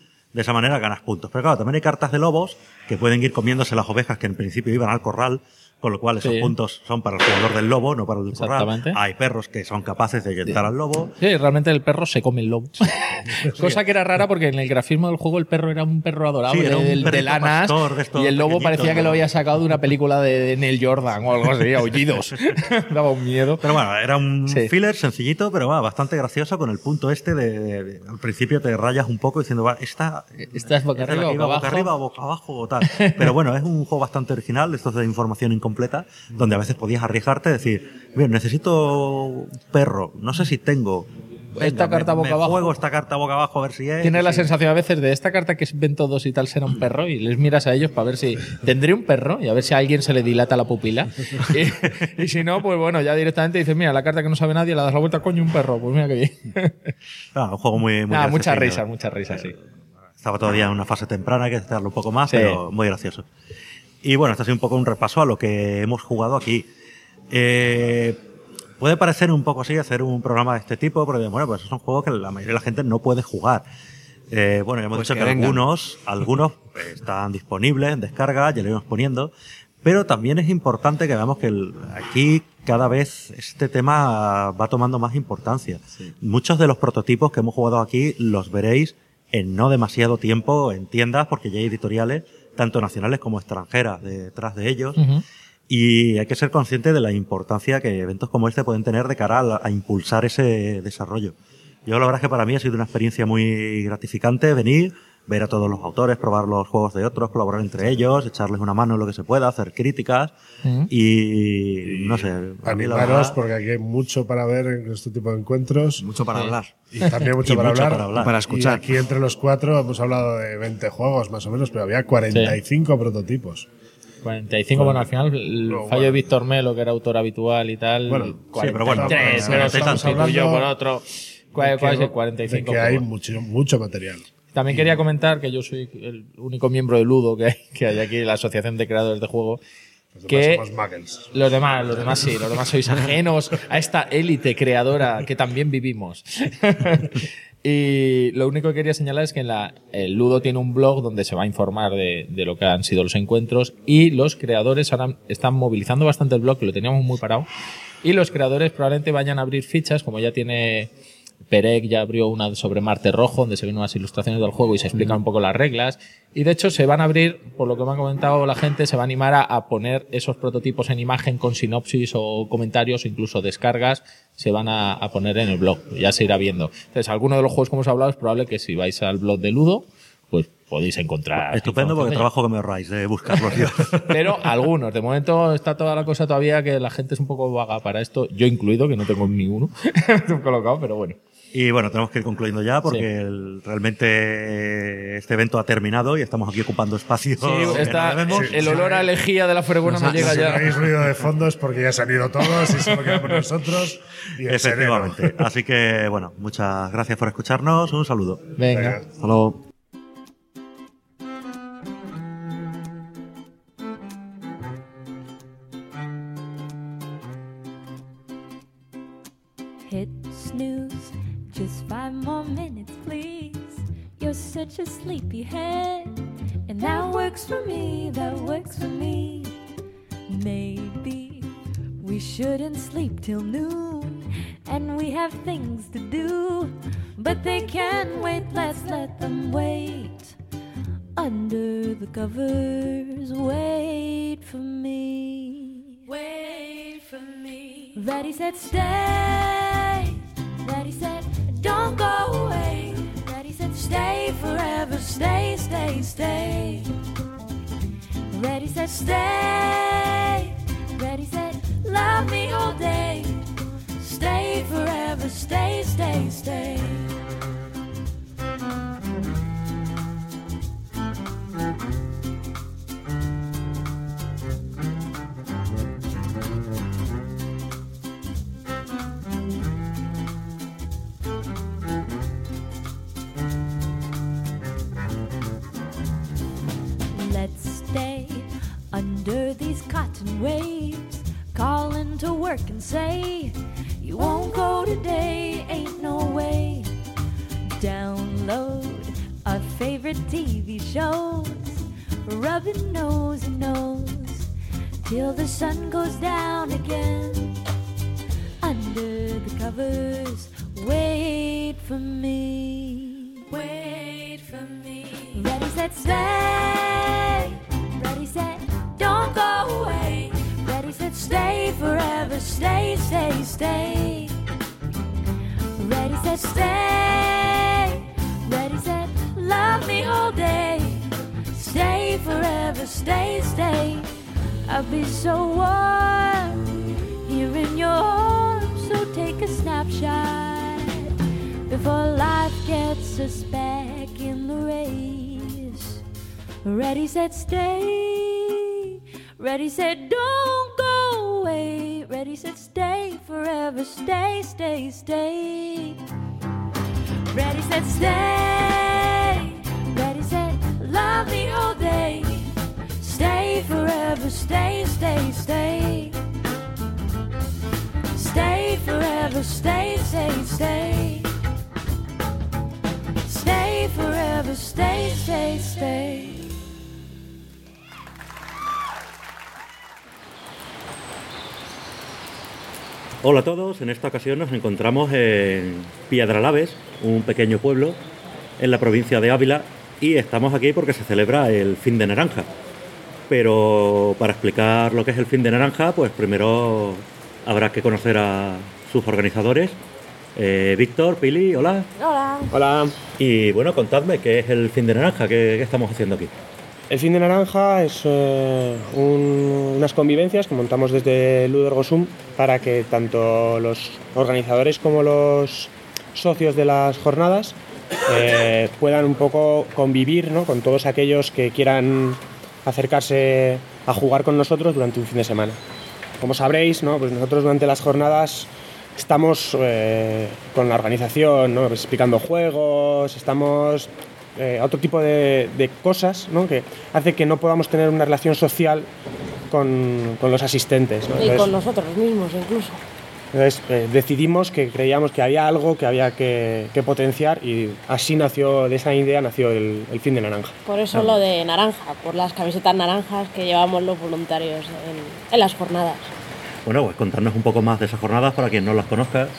puntos. Pero claro, también hay cartas de lobos que pueden ir comiéndose las ovejas que en principio iban al corral, con lo cual esos Sí. puntos son para el jugador del lobo, no para el del corral. Exactamente. Hay perros que son capaces de ahuyentar al lobo. Sí, realmente el perro se come el lobo. Cosa que era rara porque en el grafismo del juego el perro era un perro adorable Sí, era un de perrito lanas pastor de estos y el lobo pequeñitos, parecía que ¿no? lo había sacado de una película de Neil Jordan o algo así, aullidos. Daba un miedo. Pero bueno, era un Sí. filler sencillito, pero bueno, bastante gracioso con el punto este al principio te rayas un poco diciendo, va, esta ¿Estás boca es de la arriba que o iba boca boca abajo? arriba o boca abajo o tal. Pero bueno, es un juego bastante original, de estos de información incompleta, donde a veces podías arriesgarte y decir, bien, necesito un perro, no sé si tengo, esta carta boca abajo. Juego esta carta boca abajo a ver si es. Tienes la sensación a veces de esta carta que ven todos y tal será un perro y les miras a ellos para ver si tendré un perro y a ver si a alguien se le dilata la pupila. Y si no, pues bueno, ya directamente dices, mira, la carta que no sabe nadie, la das la vuelta, coño, un perro. Pues mira que bien. Un juego muy muchas risas, sí. Estaba todavía en una fase temprana, hay que estarlo un poco más, sí. Pero muy gracioso. Y bueno, este ha sido un poco un repaso a lo que hemos jugado aquí. Puede parecer un poco así hacer un programa de este tipo, porque bueno, pues son juegos que la mayoría de la gente no puede jugar. Bueno, ya hemos dicho que algunos están disponibles en descarga, ya lo iremos poniendo, pero también es importante que veamos que aquí cada vez este tema va tomando más importancia. Sí. Muchos de los prototipos que hemos jugado aquí los veréis en no demasiado tiempo en tiendas, porque ya hay editoriales, tanto nacionales como extranjeras, detrás de ellos. Uh-huh. Y hay que ser consciente de la importancia que eventos como este pueden tener de cara a impulsar ese desarrollo. Yo la verdad es que para mí ha sido una experiencia muy gratificante venir, ver a todos los autores, probar los juegos de otros, colaborar entre ellos, echarles una mano en lo que se pueda, hacer críticas y no sé. Animaros porque aquí hay mucho para ver en este tipo de encuentros. Mucho para hablar. Y también mucho para hablar. Y para escuchar. Y aquí entre los 4 hemos hablado de 20 juegos más o menos, pero había 45 prototipos. 45, bueno, al final el fallo de Víctor Melo, que era autor habitual y tal. Bueno, 43, pero bueno, pero sustituyó por otro. ¿Cuál es el 45? Que hay mucho material. También quería comentar que yo soy el único miembro de Ludo que hay aquí, la Asociación de Creadores de Juegos. Que los demás sois ajenos a esta élite creadora que también vivimos. Y lo único que quería señalar es que el Ludo tiene un blog donde se va a informar de lo que han sido los encuentros y los creadores ahora están movilizando bastante el blog, que lo teníamos muy parado, y los creadores probablemente vayan a abrir fichas, como ya tiene Perec, ya abrió una sobre Marte Rojo, donde se ven unas ilustraciones del juego y se explican un poco las reglas, y de hecho se van a abrir, por lo que me ha comentado la gente, se va a animar a poner esos prototipos en imagen con sinopsis o comentarios o incluso descargas, se van a poner en el blog, ya se irá viendo. Entonces, alguno de los juegos que hemos hablado es probable que si vais al blog de Ludo, pues podéis encontrar. Estupendo, porque el trabajo que me ahorráis de buscarlos yo. Pero algunos, de momento está toda la cosa todavía que la gente es un poco vaga para esto, yo incluido, que no tengo ninguno colocado, pero bueno. Y bueno, tenemos que ir concluyendo ya porque realmente este evento ha terminado y estamos aquí ocupando espacio. Sí, el olor a lejía de la fregona nos llega ya. Si veis ruido de fondo es porque ya se han ido todos y solo quedamos nosotros. Y efectivamente. Así que bueno, muchas gracias por escucharnos. Un saludo. Venga. Hasta luego. Hit snooze, just 5 more minutes, please. You're such a sleepyhead, and that works for me, that works for me. Maybe we shouldn't sleep till noon, and we have things to do, but they can wait, let's let them wait. Under the covers, wait for me. Wait for me. Ready, set, stay. Ready, set, don't go away. Ready, set, stay forever. Stay, stay, stay. Ready, set, stay. Ready, set, love me all day. Stay forever. Stay, stay, stay. Let's stay under these cotton waves, calling to work and say, you won't go today, ain't no way. Download our favorite TV shows, rubbing nose and nose, till the sun goes down again. Under the covers, wait for me. Wait for me. Ready, set, stay. Ready, set, don't go away. Ready, set, stay forever. Stay, stay, stay. Ready, set, stay. Ready, set, love me all day. Stay forever. Stay, stay. I'll be so warm here in your arms. So take a snapshot. before life gets us back in the race. Ready, set, stay. Ready, set, don't go away. Ready, set, stay forever. Stay, stay, stay. Ready, set, stay. Ready, set, love me all day. Stay forever. Stay, stay, stay. Stay forever. Stay, stay, stay. Stay forever. Stay, stay, stay. Hola a todos, en esta ocasión nos encontramos en Piedralaves, un pequeño pueblo en la provincia de Ávila, y estamos aquí porque se celebra el Fin de Naranja. Pero para explicar lo que es el Fin de Naranja, pues primero habrá que conocer a sus organizadores. Víctor, Pili, hola. Hola. Hola. Y bueno, contadme qué es el Fin de Naranja, qué estamos haciendo aquí. El Fin de Naranja es unas convivencias que montamos desde Ludo Ergosum para que tanto los organizadores como los socios de las jornadas puedan un poco convivir, ¿no?, con todos aquellos que quieran acercarse a jugar con nosotros durante un fin de semana. Como sabréis, ¿no?, pues nosotros durante las jornadas estamos con la organización, ¿no?, pues explicando juegos, estamos a otro tipo de cosas, ¿no?, que hace que no podamos tener una relación social con los asistentes, ¿no? Y Entonces, con nosotros mismos incluso. Entonces decidimos que creíamos que había algo que había que potenciar, y así nació, de esa idea nació el Fin de Naranja. Por eso lo de naranja, por las camisetas naranjas que llevamos los voluntarios en las jornadas. Bueno, pues contarnos un poco más de esas jornadas para quien no las conozca.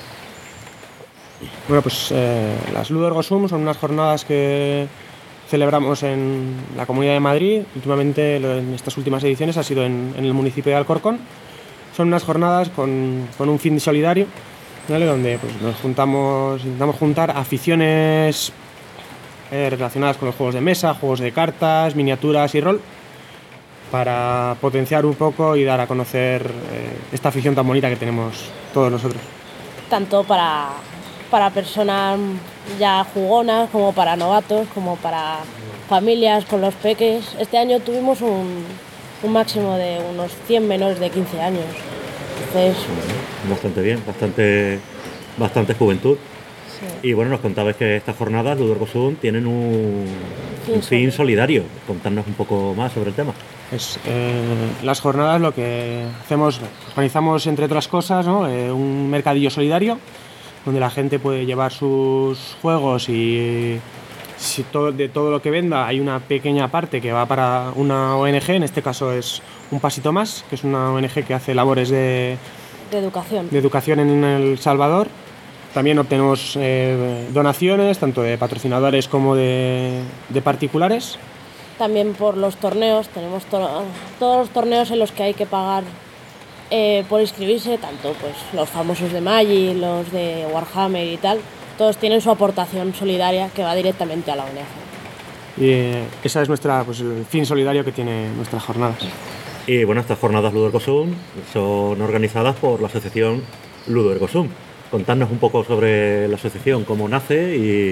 Bueno, pues las Ludo Ergosum son unas jornadas que celebramos en la Comunidad de Madrid. Últimamente, en estas últimas ediciones, ha sido en el municipio de Alcorcón. Son unas jornadas con un fin solidario, ¿vale?, donde pues, intentamos juntar aficiones relacionadas con los juegos de mesa, juegos de cartas, miniaturas y rol, para potenciar un poco y dar a conocer esta afición tan bonita que tenemos todos nosotros. Tanto para personas ya jugonas, como para novatos, como para familias con los peques. Este año tuvimos un máximo de unos 100 menores de 15 años. Entonces, Bastante bien, bastante juventud. sí. Y bueno, nos contabais que estas jornadas, Ludo Ergosum, tienen un fin solidario. Contadnos un poco más sobre el tema. Pues, las jornadas lo que hacemos, organizamos entre otras cosas, ¿no?, un mercadillo solidario donde la gente puede llevar sus juegos, y de todo lo que venda hay una pequeña parte que va para una ONG. En este caso es Un Pasito Más, que es una ONG que hace labores de educación en El Salvador. También obtenemos donaciones tanto de patrocinadores como de particulares. También por los torneos, tenemos todos los torneos en los que hay que pagar por inscribirse, tanto pues los famosos de Magic, los de Warhammer y tal, todos tienen su aportación solidaria que va directamente a la ONG. Y esa es el fin solidario que tiene nuestras jornadas. Y bueno, estas jornadas Ludo Ergosum son organizadas por la asociación Ludo Ergosum. Contadnos un poco sobre la asociación, cómo nace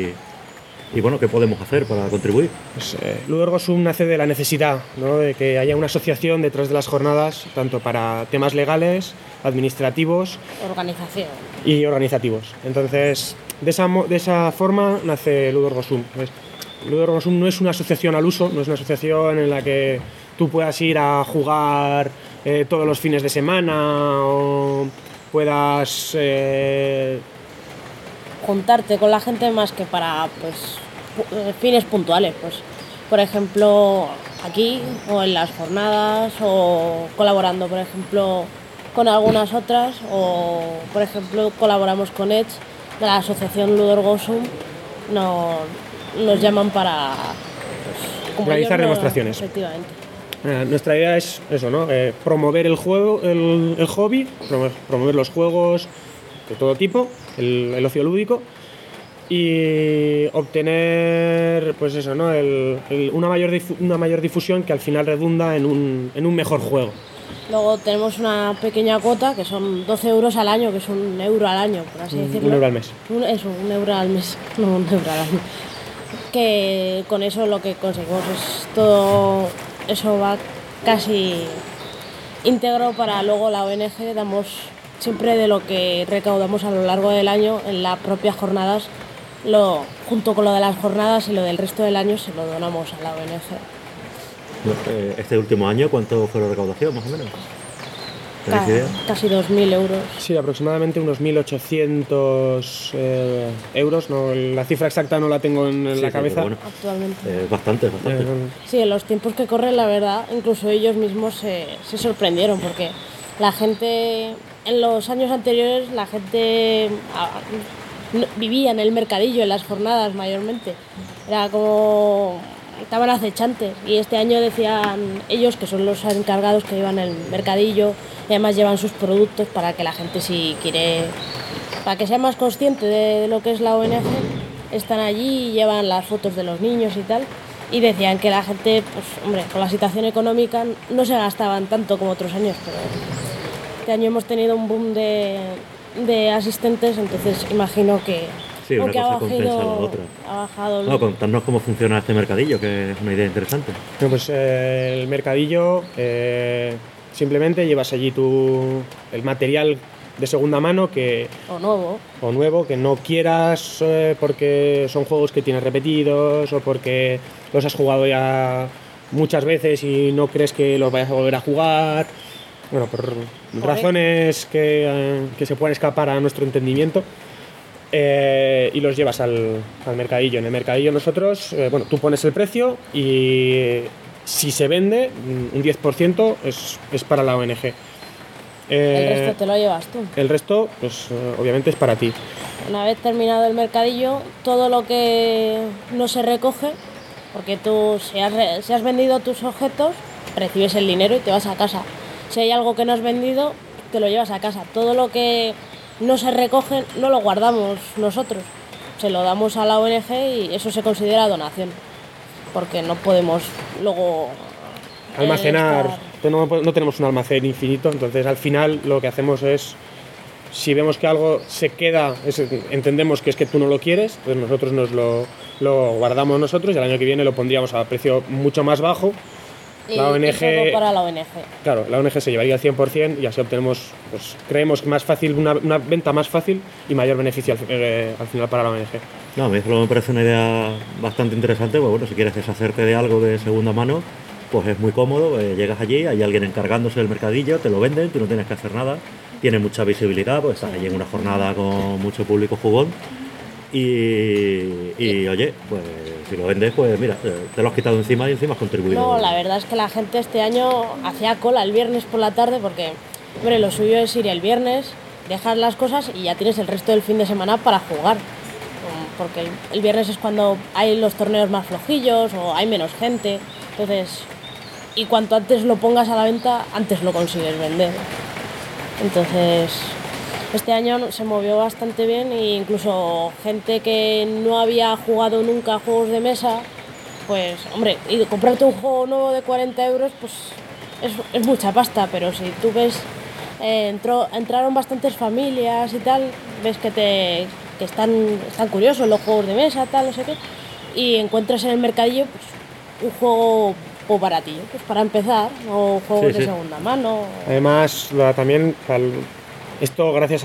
y bueno, qué podemos hacer para contribuir. Pues, Ludo Ergosum nace de la necesidad, ¿no?, de que haya una asociación detrás de las jornadas, tanto para temas legales, administrativos y organizativos. Entonces, de esa forma nace Ludo Ergosum. Pues, Ludo Ergosum no es una asociación al uso, no es una asociación en la que tú puedas ir a jugar todos los fines de semana o puedas juntarte con la gente más que para pues fines puntuales, pues por ejemplo aquí o en las jornadas, o colaborando por ejemplo con algunas otras, o por ejemplo colaboramos con Edge de la asociación Ludo Ergosum. Nos llaman para pues, realizar demostraciones. Efectivamente. Nuestra idea es eso, ¿no?, promover el juego, el hobby, promover los juegos de todo tipo, el ocio lúdico, y obtener pues eso, ¿no?, una mayor difusión que al final redunda en un mejor juego. Luego tenemos una pequeña cuota que son 12 euros al año, que es 1 euro al año, por así decirlo. 1 euro al mes. Eso, 1 euro al mes, no 1 euro al año. Que con eso lo que conseguimos es todo, eso va casi íntegro para luego la ONG. Damos siempre de lo que recaudamos a lo largo del año en las propias jornadas, junto con lo de las jornadas y lo del resto del año se lo donamos a la ONG. Este último año, ¿cuánto fue la recaudación, más o menos? ¿Tenéis idea? Casi 2.000 euros. Sí, aproximadamente unos 1.800 euros. No, la cifra exacta no la tengo en la cabeza. Bueno, actualmente. Bastante. Sí, en los tiempos que corren, la verdad, incluso ellos mismos se sorprendieron, porque la gente, en los años anteriores, la gente vivía en el mercadillo, en las jornadas mayormente. Era como... estaban acechantes, y este año decían ellos, que son los encargados que llevan el mercadillo y además llevan sus productos, para que la gente, si quiere, para que sea más consciente de lo que es la ONG, están allí y llevan las fotos de los niños y tal, y decían que la gente, pues hombre, con la situación económica no se gastaban tanto como otros años, pero este año hemos tenido un boom de asistentes, entonces imagino que sí, una cosa compensa a la otra. Ha bajado No, contarnos cómo funciona este mercadillo, que es una idea interesante. Bueno, pues el mercadillo, simplemente llevas allí el material de segunda mano o nuevo que no quieras, porque son juegos que tienes repetidos o porque los has jugado ya muchas veces y no crees que los vayas a volver a jugar. Bueno, por razones que se pueden escapar a nuestro entendimiento. Y los llevas al mercadillo. En el mercadillo nosotros, tú pones el precio y si se vende, un 10% es para la ONG. El resto te lo llevas tú. El resto, pues obviamente es para ti. Una vez terminado el mercadillo, todo lo que no se recoge, porque tú si has vendido tus objetos, recibes el dinero y te vas a casa. Si hay algo que no has vendido, te lo llevas a casa. Todo lo que no se recoge no lo guardamos nosotros, se lo damos a la ONG y eso se considera donación, porque no podemos luego almacenar, no tenemos un almacén infinito, entonces al final lo que hacemos es, si vemos que algo se queda, entendemos que es que tú no lo quieres, pues nosotros lo guardamos nosotros y el año que viene lo pondríamos a precio mucho más bajo. La ONG, y para la ONG. Claro, la ONG se llevaría el 100% y así obtenemos, pues creemos más fácil, una venta más fácil y mayor beneficio al final para la ONG. No, a mí eso me parece una idea bastante interesante, pues bueno, si quieres deshacerte de algo de segunda mano, pues es muy cómodo, llegas allí, hay alguien encargándose del mercadillo, te lo venden, tú no tienes que hacer nada, tienes mucha visibilidad, pues estás allí en una jornada con mucho público jugón y oye, pues si lo vendes, pues mira, te lo has quitado encima y encima has contribuido. No, la verdad es que la gente este año hacía cola el viernes por la tarde, porque hombre, lo suyo es ir el viernes, dejar las cosas y ya tienes el resto del fin de semana para jugar, porque el viernes es cuando hay los torneos más flojillos o hay menos gente, entonces, y cuanto antes lo pongas a la venta, antes lo consigues vender. Entonces, este año se movió bastante bien e incluso gente que no había jugado nunca a juegos de mesa, pues hombre, y comprarte un juego nuevo de 40 euros, pues es mucha pasta, pero si tú ves, entraron bastantes familias y tal, ves que están curiosos los juegos de mesa, tal, no sé qué, y encuentras en el mercadillo pues, un juego o baratillo, pues para empezar, o juegos de segunda mano. Además, también esto gracias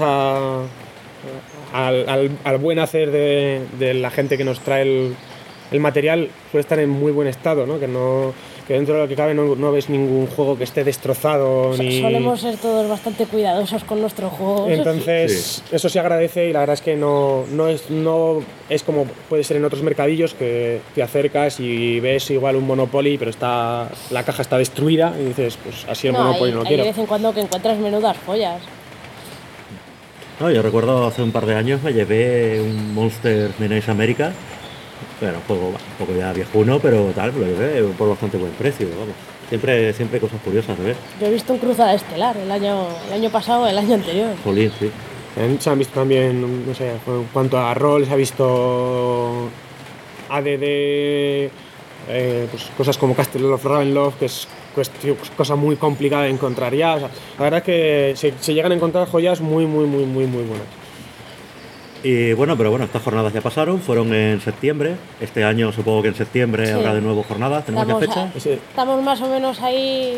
al buen hacer de la gente que nos trae el material, suele estar en muy buen estado, ¿no? Que dentro de lo que cabe no ves ningún juego que esté destrozado. Solemos ser todos bastante cuidadosos con nuestros juegos. Entonces, eso se agradece y la verdad es que no es como puede ser en otros mercadillos, que te acercas y ves igual un Monopoly, pero la caja está destruida y dices, pues así el Monopoly no lo quiero. Hay de vez en cuando que encuentras menudas joyas. No, yo recuerdo hace un par de años me llevé un Monster Menace America. Bueno, un juego un poco ya viejuno, pero tal, lo llevé por bastante buen precio, vamos. Siempre cosas curiosas de ver. Yo he visto un Cruzada Estelar el año pasado, el año anterior. Jolín, sí. Se han visto también, no sé, en cuanto a rol, se ha visto AD&D, pues cosas como Castle of Ravenloft, que es cosa muy complicada de encontrar ya. O sea, la verdad es que se llegan a encontrar joyas muy buenas. Y bueno, pero bueno, estas jornadas ya pasaron, fueron en septiembre. Este año supongo que en septiembre Sí. habrá de nuevo jornadas. ¿Tenemos ya fecha? Estamos más o menos ahí.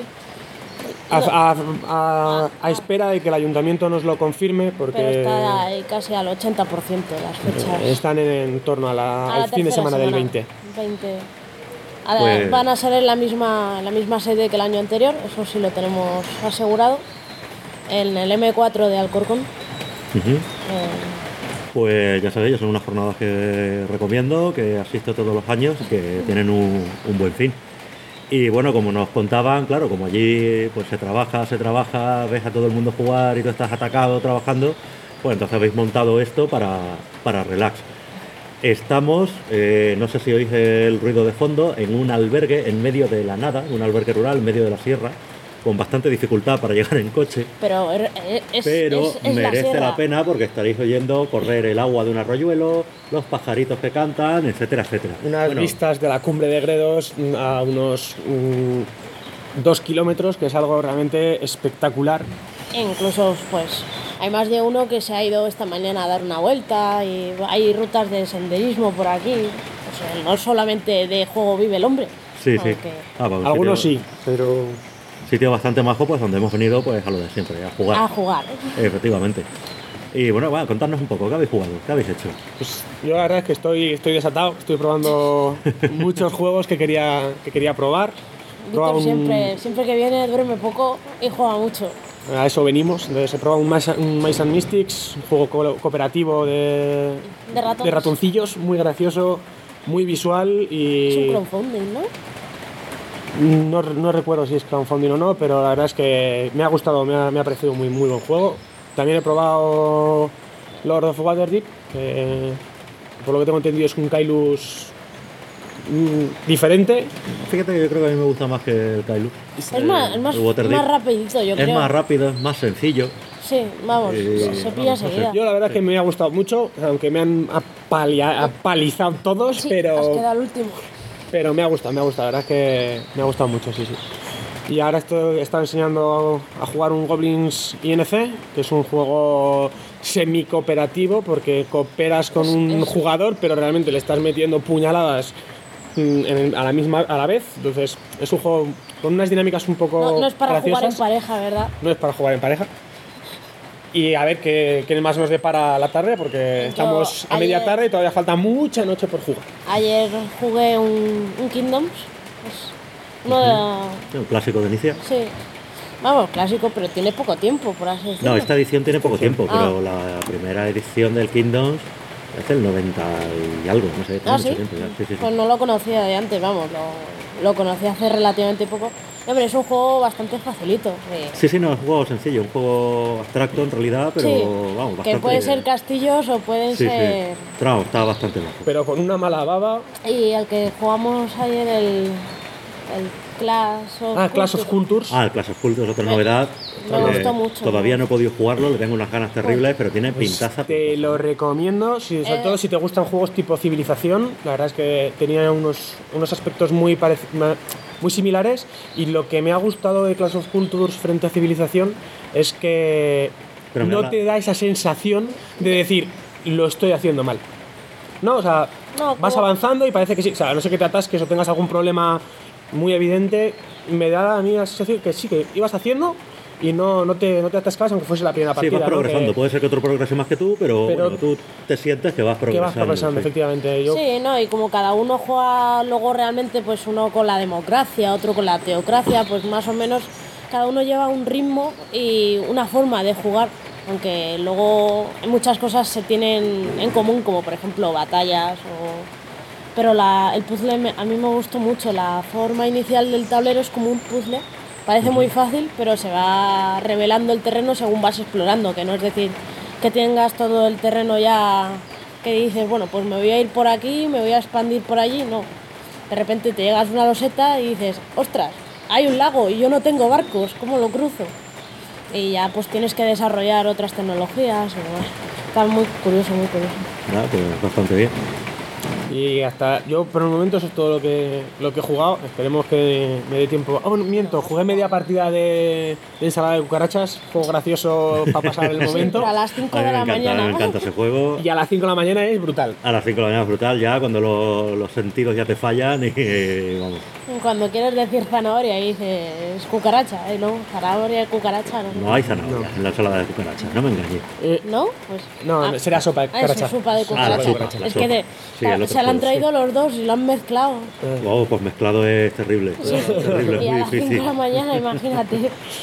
A espera de que el ayuntamiento nos lo confirme, porque Pero está ahí casi al 80% las fechas. están en torno A la al fin de tercera semana del 20. Pues- Van a ser en la misma sede que el año anterior, eso sí lo tenemos asegurado, en el M4 de Alcorcón. Ujú. Pues ya sabéis, son unas jornadas que recomiendo, que asisto todos los años y que tienen un buen fin. Y bueno, como nos contaban, claro, como allí pues se trabaja, ves a todo el mundo jugar y tú estás atacado trabajando, pues entonces habéis montado esto para relax. Estamos, no sé si oís el ruido de fondo, en un albergue en medio de la nada, un albergue rural en medio de la sierra, con bastante dificultad para llegar en coche. Pero Pero es merece la la pena porque estaréis oyendo correr el agua de un arroyuelo, los pajaritos que cantan, etcétera, etcétera. Unas Bueno, vistas de la cumbre de Gredos a unos 2 kilómetros, que es algo realmente espectacular. Incluso, pues, hay más de uno que se ha ido esta mañana a dar una vuelta y hay rutas de senderismo por aquí. O sea, no solamente de juego vive el hombre. sí, sino sí. que Pues Algunos sí, pero Sitio bastante majo, pues donde hemos venido pues a lo de siempre, a jugar. a jugar. Efectivamente. Y bueno, contadnos un poco, ¿qué habéis jugado? ¿Qué habéis hecho? pues, yo la verdad es que estoy desatado, estoy probando muchos juegos que quería probar. Probaba Víctor siempre que viene duerme poco y juega mucho. A eso venimos. Entonces he probado un Mice and Mystics, un juego cooperativo de ratoncillos, muy gracioso, muy visual y... Es un crowdfunding, ¿no? No recuerdo si es crowdfunding o no, pero la verdad es que me ha gustado, me ha parecido muy buen juego. También he probado Lord of Waterdeep, que por lo que tengo entendido es un Kailus diferente. Fíjate que yo creo que a mí me gusta más que el Kailus. Es más Waterdeep. rapidito, yo creo. Es más rápido, es más sencillo. Sí, vamos, se pilla no sé. enseguida. Yo la verdad es que me ha gustado mucho, aunque me han apalizado todos, Sí, has pero quedado el último. me ha gustado, la verdad es que me ha gustado mucho, sí. Y ahora he estado enseñando a jugar un Goblins INC, que es un juego semi-cooperativo, porque cooperas con un jugador, pero realmente le estás metiendo puñaladas a la vez. Entonces es un juego con unas dinámicas un poco No es para graciosas. jugar en pareja, ¿verdad? No es para jugar en pareja. Y a ver qué más nos depara la tarde, porque estamos a media tarde y todavía falta mucha noche por jugar. Ayer jugué un Kingdoms. Pues, Un clásico de inicio. Sí. Vamos, clásico, pero tiene poco tiempo, por así decirlo. No, esta edición tiene poco tiempo, Ah. pero la primera edición del Kingdoms es del 90 y algo, no sé, tiene ¿Ah, mucho sí? tiempo ya. Sí. Pues no lo conocía de antes, vamos, lo conocí hace relativamente poco. No, pero es un juego bastante facilito. Sí, no, es un juego sencillo, un juego abstracto en realidad, pero Sí, vamos, bastante... que pueden ser castillos o pueden Sí. ser... Pero vamos, está bastante bajo. Pero con una mala baba. Y el que jugamos ayer, el Clash of Cultures. El Clash of Cultures es otra novedad. me gustó mucho. Todavía no he podido jugarlo, le tengo unas ganas terribles, pero tiene pintaza. Te lo recomiendo, sobre todo si te gustan juegos tipo Civilización. La verdad es que tenía unos aspectos muy similares, y lo que me ha gustado de Clash of Cultures frente a Civilización es que Pero no te da esa sensación de decir, lo estoy haciendo mal. No, o sea, No, vas como- avanzando y parece que sí. O sea, a no sé que te atasques o tengas algún problema muy evidente, me da a mí la sensación que sí, que ibas haciendo y no te atascabas aunque fuese la primera Sí, partida. vas ¿no? progresando. Que- Puede ser que otro progrese más que tú, pero Pero- bueno, tú te sientes que vas que progresando. vas progresando, sí. efectivamente. Yo, Sí, no, y como cada uno juega luego realmente, pues uno con la democracia, otro con la teocracia, pues más o menos cada uno lleva un ritmo y una forma de jugar, aunque luego muchas cosas se tienen en común, como por ejemplo batallas Pero el puzzle a mí me gustó mucho, la forma inicial del tablero es como un puzzle, parece muy fácil, pero se va revelando el terreno según vas explorando, que no es decir que tengas todo el terreno ya que dices, bueno, pues me voy a ir por aquí, me voy a expandir por allí, no. De repente te llegas a una loseta y dices, ostras, hay un lago y yo no tengo barcos, ¿cómo lo cruzo? Y ya pues tienes que desarrollar otras tecnologías y demás. Está muy curioso, muy curioso. Pues bastante bien. Y hasta yo por el momento eso es todo lo que he jugado. Esperemos que me dé tiempo. Bueno, miento, jugué media partida de ensalada de cucarachas, juego gracioso para pasar el momento. Pero a las 5 A mí de me la encanta, a mí mañana. me encanta ese juego. Y a las 5 de la mañana es brutal. A las 5 de la mañana es brutal ya, cuando los sentidos ya te fallan y vamos. Cuando quieres decir zanahoria y dices cucaracha, no, zanahoria y cucaracha, no. No hay zanahoria en la ensalada de cucarachas, no me engañé. ¿No? Pues. No, será sopa de cucaracha. Eso, sopa de cucaracha. la sopa, la es sopa. que Sí, el otro se la han juego, traído sí. los dos y lo han mezclado. Oh, pues mezclado es terrible. Sí. Terrible, Y es a muy las 5 de difícil. la mañana, imagínate.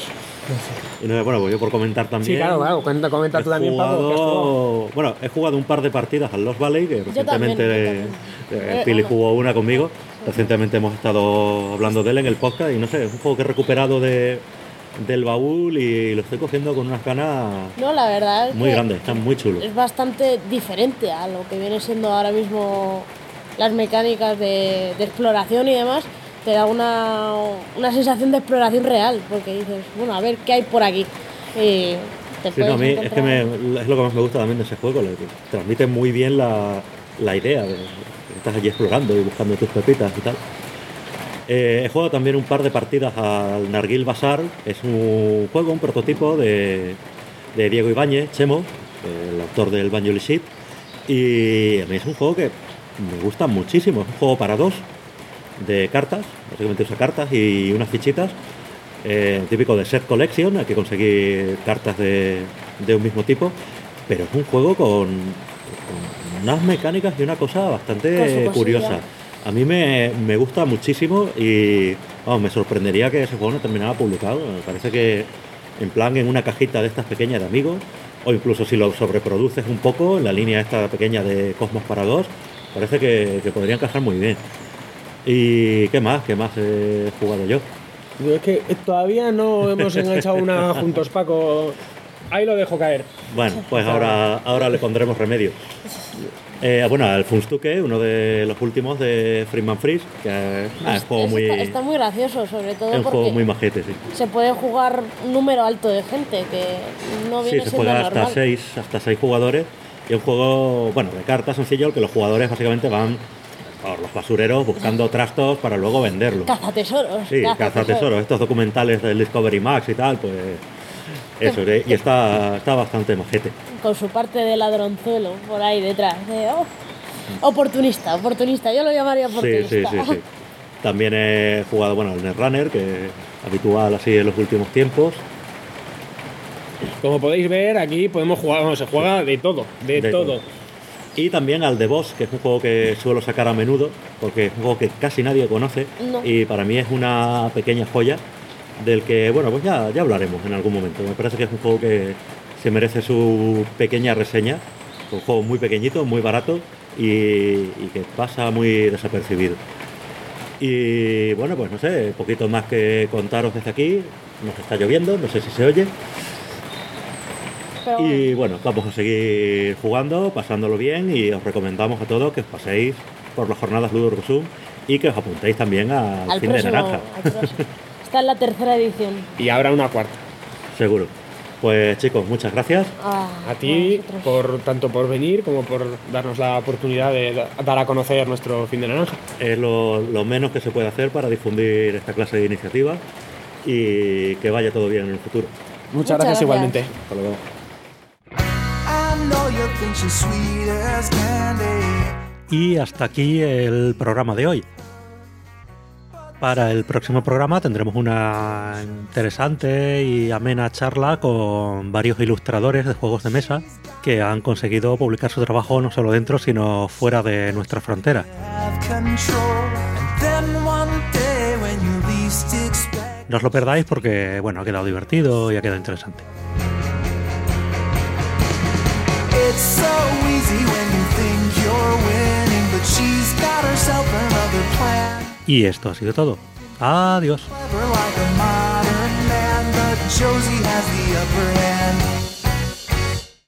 Y no, bueno, pues yo por comentar también. Sí, claro, comenta tú también, Pablo. que has jugado. Bueno, he jugado un par de partidas al Lost Valley, que recientemente también. Pili jugó una conmigo. Recientemente hemos estado hablando de él en el podcast y no sé, es un juego que he recuperado del baúl y lo estoy cogiendo con unas ganas No, la verdad es muy que grandes, están muy chulos. es bastante diferente a lo que viene siendo ahora mismo las mecánicas de exploración y demás. Te da una sensación de exploración real, porque dices, bueno, a ver qué hay por aquí. Y te Sí, no, a mí puedes es que encontrar- es lo que más me gusta también de ese juego, le transmite muy bien la idea de que estás allí explorando y buscando tus pepitas y tal. He jugado también un par de partidas al Narguil Bazaar, es un juego, un prototipo de Diego Ibáñez, Chemo, el autor del Banjo Licit, y a mí es un juego que me gusta muchísimo, es un juego para dos, de cartas, básicamente usa cartas y unas fichitas, típico de set collection, hay que conseguir cartas de un mismo tipo, pero es un juego con unas mecánicas y una cosa Con su bastante cosilla. curiosa. A mí me gusta muchísimo y vamos, me sorprendería que ese juego no terminara publicado. Me parece que en plan en una cajita de estas pequeñas de amigos, o incluso si lo sobreproduces un poco en la línea esta pequeña de Cosmos para dos, parece que podría encajar muy bien. ¿Y qué más he jugado yo? Yo es que todavía no hemos enganchado una juntos, Paco. Ahí lo dejo caer. Bueno, pues ahora le pondremos remedio. Bueno, el Funstuke, uno de los últimos de Friedman Freeze, que es un juego muy, Está muy gracioso, sobre todo es un juego porque muy majete, sí. se puede jugar un número alto de gente, que no Sí, viene se siendo juega normal. hasta seis jugadores y es un juego, bueno, de cartas sencillo, el que los jugadores básicamente van por los basureros buscando trastos para luego venderlos. Cazatesoros. Sí, cazatesoros, estos documentales del Discovery Max y tal, pues eso, y está bastante majete. Con su parte de ladronzuelo por ahí detrás. Oportunista, yo lo llamaría Sí, oportunista. sí. También he jugado, bueno, al Netrunner, que es habitual así en los últimos tiempos. Como podéis ver, aquí podemos jugar, se juega de todo, de todo. Y también al The Boss, que es un juego que suelo sacar a menudo, porque es un juego que casi nadie conoce No. y para mí es una pequeña joya del que, bueno, pues ya hablaremos en algún momento. Me parece que es un juego que se merece su pequeña reseña. Es un juego muy pequeñito, muy barato y que pasa muy desapercibido. Y bueno, pues no sé, poquito más que contaros desde aquí. Nos está lloviendo, no sé si se oye. Pero Y bueno, vamos a seguir jugando, pasándolo bien y os recomendamos a todos que os paséis por las jornadas Ludo Orgosum y que os apuntéis también al fin de naranja, al próximo. Está en la tercera edición. Y habrá una cuarta. seguro. Pues chicos, muchas gracias. A ti, tanto por venir como por darnos la oportunidad de dar a conocer nuestro fin de naranja. Es lo menos que se puede hacer para difundir esta clase de iniciativas y que vaya todo bien en el futuro. Muchas gracias igualmente. Hasta luego. Y hasta aquí el programa de hoy. Para el próximo programa tendremos una interesante y amena charla con varios ilustradores de juegos de mesa que han conseguido publicar su trabajo no solo dentro sino fuera de nuestra frontera. No os lo perdáis porque bueno, ha quedado divertido y ha quedado interesante. Y esto ha sido todo. Adiós. Josie has the upper hand.